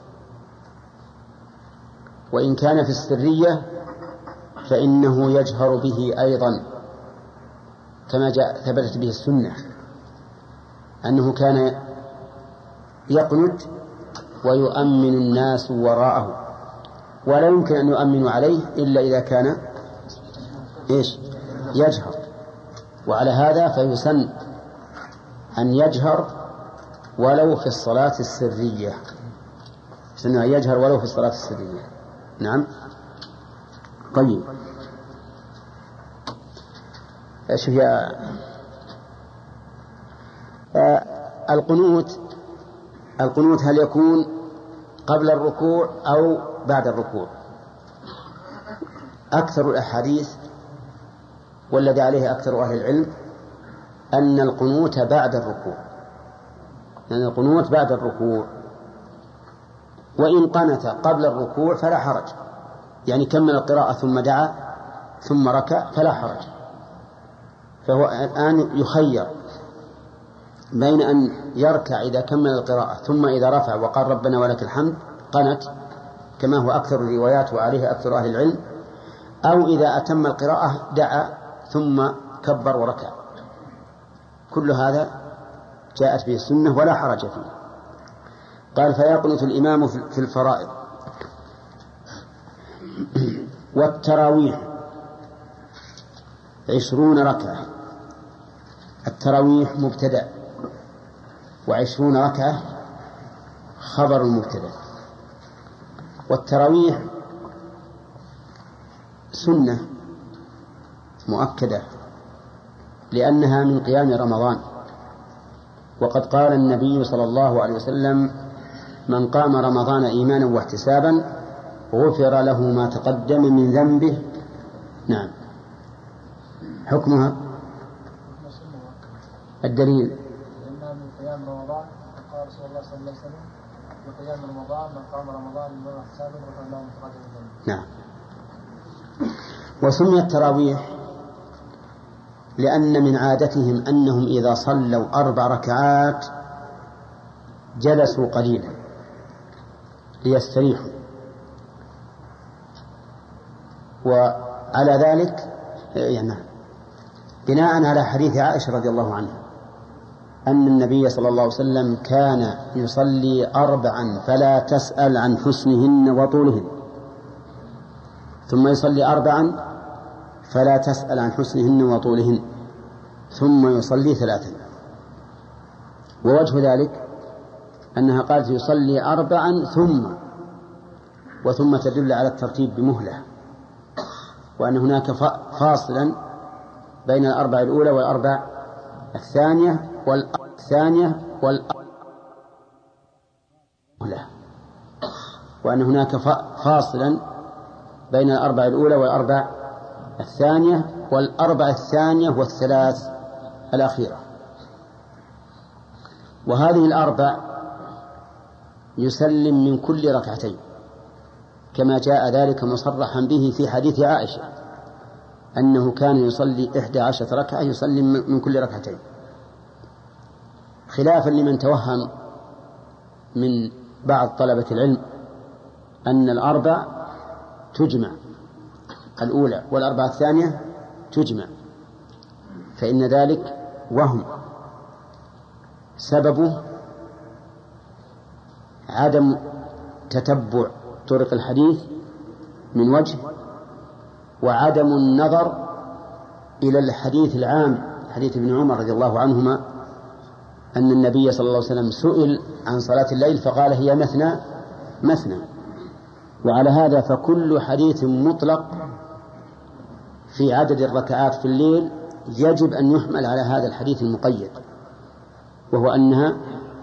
وإن كان في السرية فإنه يجهر به أيضا، كما جاء ثبتت به السنة أنه كان يقنت ويؤمن الناس وراءه، ولا يمكن أن يؤمن عليه إلا إذا كان إيش يجهر. وعلى هذا فيسن أن يجهر ولو في الصلاة السرية، يسن أن يجهر ولو في الصلاة السرية. نعم. طيب، ايش هي آه القنوت؟ القنوت هل يكون قبل الركوع أو بعد الركوع؟ أكثر الأحاديث والذي عليه أكثر أهل العلم أن القنوت بعد الركوع، لأن يعني القنوت بعد الركوع، وإن قنت قبل الركوع فلا حرج، يعني كمل القراءة ثم دعا ثم ركع فلا حرج. فهو الآن يخير بين أن يركع إذا كمل القراءة ثم إذا رفع وقال ربنا ولك الحمد قنت كما هو أكثر الروايات وعليه أكثر أهل العلم، أو إذا أتم القراءة دعا ثم كبر وركع. كل هذا جاءت به السنة ولا حرج فيه. قال فيقنت الإمام في الفرائض. والتراويح عشرون ركعة. التراويح مبتدأ، وعشرون ركعة خبر المبتدأ. والتراويح سنة مؤكدة لأنها من قيام رمضان، وقد قال النبي صلى الله عليه وسلم من قام رمضان إيمانا واحتسابا غفر له ما تقدم من ذنبه. نعم. حكمها الدليل لأنها من قيام رمضان، قال رسول الله صلى الله عليه وسلم في قيام رمضان من قام رمضان إيمانا واحتسابا غفر له ما تقدم من ذنبه. نعم. وسمي التراويح لأن من عادتهم أنهم إذا صلوا أربع ركعات جلسوا قليلا ليستريحوا، وعلى ذلك يعني بناء على حديث عائشة رضي الله عنها أن النبي صلى الله عليه وسلم كان يصلي أربعا فلا تسأل عن حسنهن وطولهن، ثم يصلي أربعا فلا تسأل عن حسنهن وطولهن، ثم يصلي ثلاثا. ووجه ذلك أنها قالت يصلي أربعا ثم وثم تدل على الترتيب بمهلة، وأن هناك فاصلا بين الأربع الأولى والأربع الثانية والثانية والأربع وأن هناك فاصلا بين الأربع الأولى والأربع الثانية والأربع الثانية والثلاث الأخيرة. وهذه الأربع يسلم من كل ركعتين، كما جاء ذلك مصرحا به في حديث عائشة أنه كان يصلي إحدى عشرة ركعة يسلم من كل ركعتين، خلافا لمن توهم من بعض طلبة العلم أن الأربع تجمع، الأولى والأربعة الثانية تجمع، فإن ذلك وهم سببه عدم تتبع طرق الحديث من وجه، وعدم النظر إلى الحديث العام، حديث ابن عمر رضي الله عنهما أن النبي صلى الله عليه وسلم سئل عن صلاة الليل فقال هي مثنى مثنى. وعلى هذا فكل حديث مطلق في عدد الركعات في الليل يجب أن يحمل على هذا الحديث المقيد، وهو أنها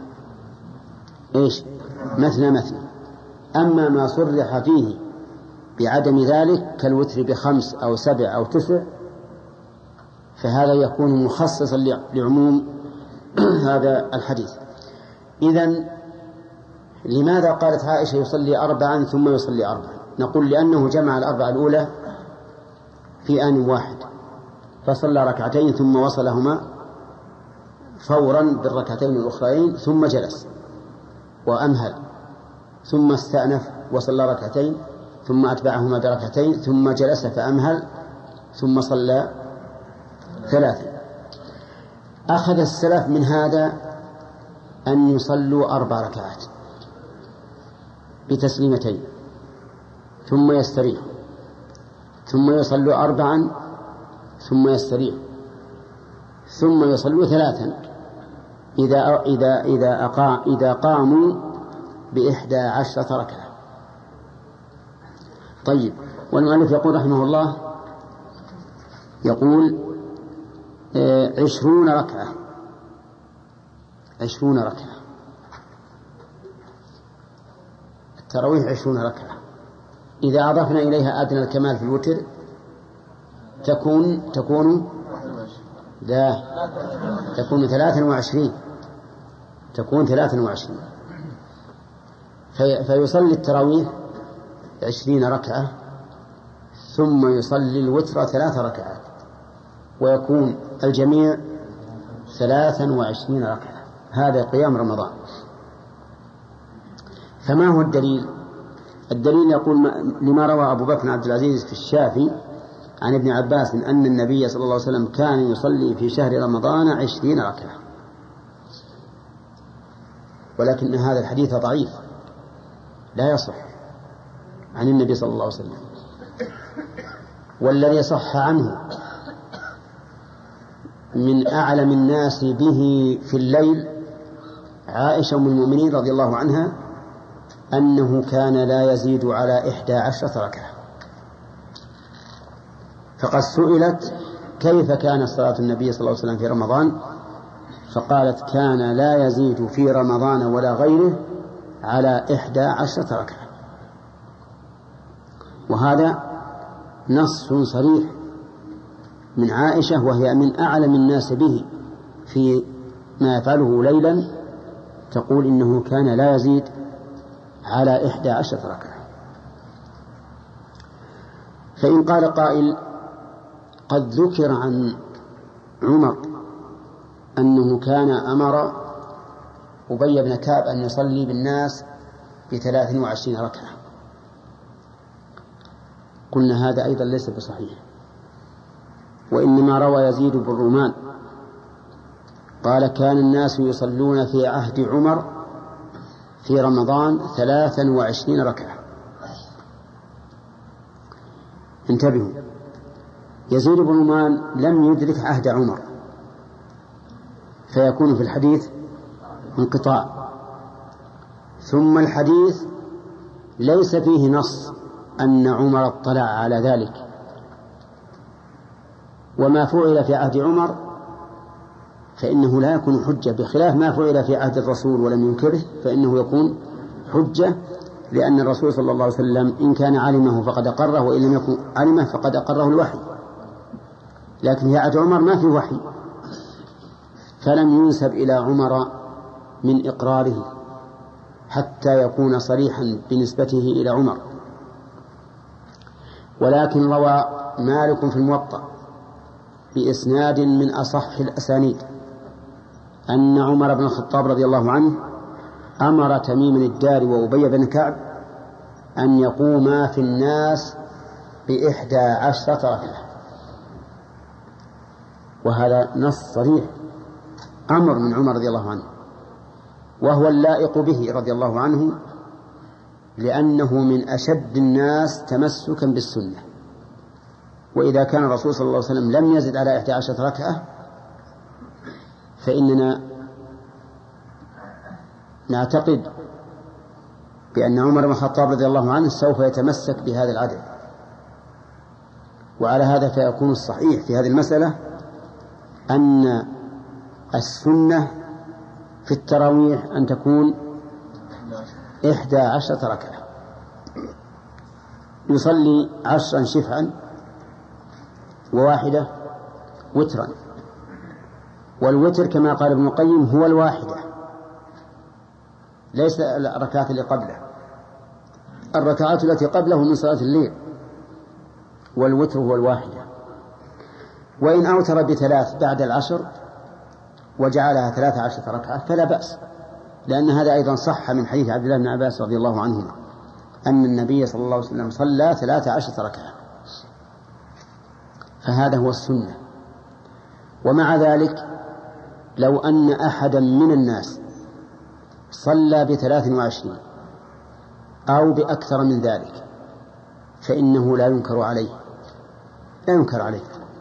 إيش مثنى مثنى. أما ما صرح فيه بعدم ذلك كالوتر بخمس أو سبع أو تسع فهذا يكون مخصصا لعموم هذا الحديث. إذن لماذا قالت عائشة يصلي أربعا ثم يصلي أربعا؟ نقول لأنه جمع الأربعة الأولى في آن واحد، فصلى ركعتين ثم وصلهما فورا بالركعتين الأخرين ثم جلس وأمهل، ثم استأنف وصلى ركعتين ثم أتبعهما بركعتين ثم جلس فأمهل ثم صلى ثلاثة. أخذ السلف من هذا أن يصلوا أربع ركعات بتسليمتين ثم يستريح، ثم يصلوا أربعا ثم يستريح، ثم يصلوا ثلاثا إذا إذا إذا أقام إذا قاموا بإحدى عشرة ركعة. طيب، والمؤلف يقول رحمه الله يقول عشرون ركعة عشرون ركعة التراويح عشرون ركعة، إذا أضفنا إليها أدنى الكمال في الوتر تكون تكون لا تكون ثلاثا وعشرين تكون ثلاثا وعشرين في فيصلي التراويح عشرين ركعة ثم يصلي الوتر ثلاث ركعات ويكون الجميع ثلاثا وعشرين ركعة. هذا قيام رمضان. فما هو الدليل؟ الدليل يقول لما روى أبو بكر عبد العزيز في الشافي عن ابن عباس أن النبي صلى الله عليه وسلم كان يصلي في شهر رمضان عشرين ركعة، ولكن هذا الحديث ضعيف لا يصح عن النبي صلى الله عليه وسلم. والذي صح عنه من أعلم الناس به في الليل عائشة أم المؤمنين رضي الله عنها أنه كان لا يزيد على إحدى عشرة ركعة. فقد سئلت كيف كان صلاة النبي صلى الله عليه وسلم في رمضان، فقالت كان لا يزيد في رمضان ولا غيره على إحدى عشرة ركعة. وهذا نص صريح من عائشة وهي من أعلم الناس به في ما يفعله ليلا، تقول إنه كان لا يزيد على إحدى عشرة ركعة. فإن قال قائل قد ذكر عن عمر أنه كان أمر أبي بن كعب أن يصلي بالناس بثلاث وعشرين ركعة، قلنا هذا أيضا ليس بصحيح، وإنما روى يزيد بن رومان قال كان الناس يصلون في عهد عمر في رمضان ثلاثا وعشرين ركعة. انتبهوا، يزيد بن رومان لم يدرك عهد عمر فيكون في الحديث انقطاع. ثم الحديث ليس فيه نص أن عمر اطلع على ذلك، وما فعل في عهد عمر فإنه لا يكون حجة، بخلاف ما فعل في عهد الرسول ولم ينكره فإنه يكون حجة، لأن الرسول صلى الله عليه وسلم إن كان علمه فقد أقره، وإن لم يكن علمه فقد أقره الوحي. لكن في عهد عمر ما في وحي، فلم ينسب إلى عمر من إقراره حتى يكون صريحا بنسبته إلى عمر. ولكن روى مالك في الموطأ بإسناد من أصح الأسانيد أن عمر بن الخطاب رضي الله عنه أمر تميم الداري وأبي بن كعب أن يقوما في الناس بإحدى عشرة ركعة، وهذا نص صريح، أمر من عمر رضي الله عنه، وهو اللائق به رضي الله عنه، لأنه من أشد الناس تمسكا بالسنة. وإذا كان الرسول صلى الله عليه وسلم لم يزد على إحدى عشرة ركعة فإننا نعتقد بأن عمر بن الخطاب رضي الله عنه سوف يتمسك بهذا العدد. وعلى هذا فيكون الصحيح في هذه المسألة أن السنة في التراويح أن تكون إحدى عشرة ركعة، يصلي عشرا شفعا وواحدة وترا، والوتر كما قال ابن القيم هو الواحدة ليس الركعات اللي قبله، الركعات التي قبله من صلاة الليل، والوتر هو الواحدة. وإن أوتر بثلاث بعد العشر وجعلها ثلاث عشرة ركعة فلا بأس، لأن هذا أيضا صح من حديث عبد الله بن عباس رضي الله عنهما أن النبي صلى الله عليه وسلم صلى ثلاث عشرة ركعة، فهذا هو السنة. ومع ذلك لو أن أحدا من الناس صلى بثلاث وعشرين أو بأكثر من ذلك فإنه لا ينكر عليه، لا ينكر عليه.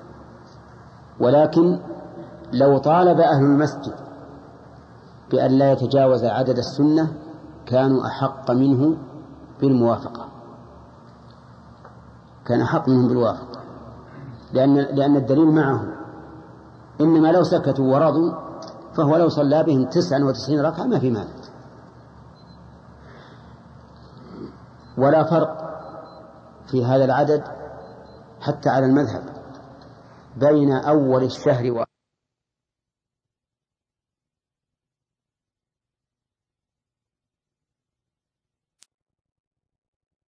ولكن لو طالب أهل المسجد بأن لا يتجاوز عدد السنة كانوا أحق منه بالموافقة، كان أحق منهم بالوافقة، لأن, لأن الدليل معه. إنما لو سكتوا ورضوا فهو لو صلى بهم تسعا وتسعين ركعة ما في مانع. ولا فرق في هذا العدد حتى على المذهب بين أول الشهر و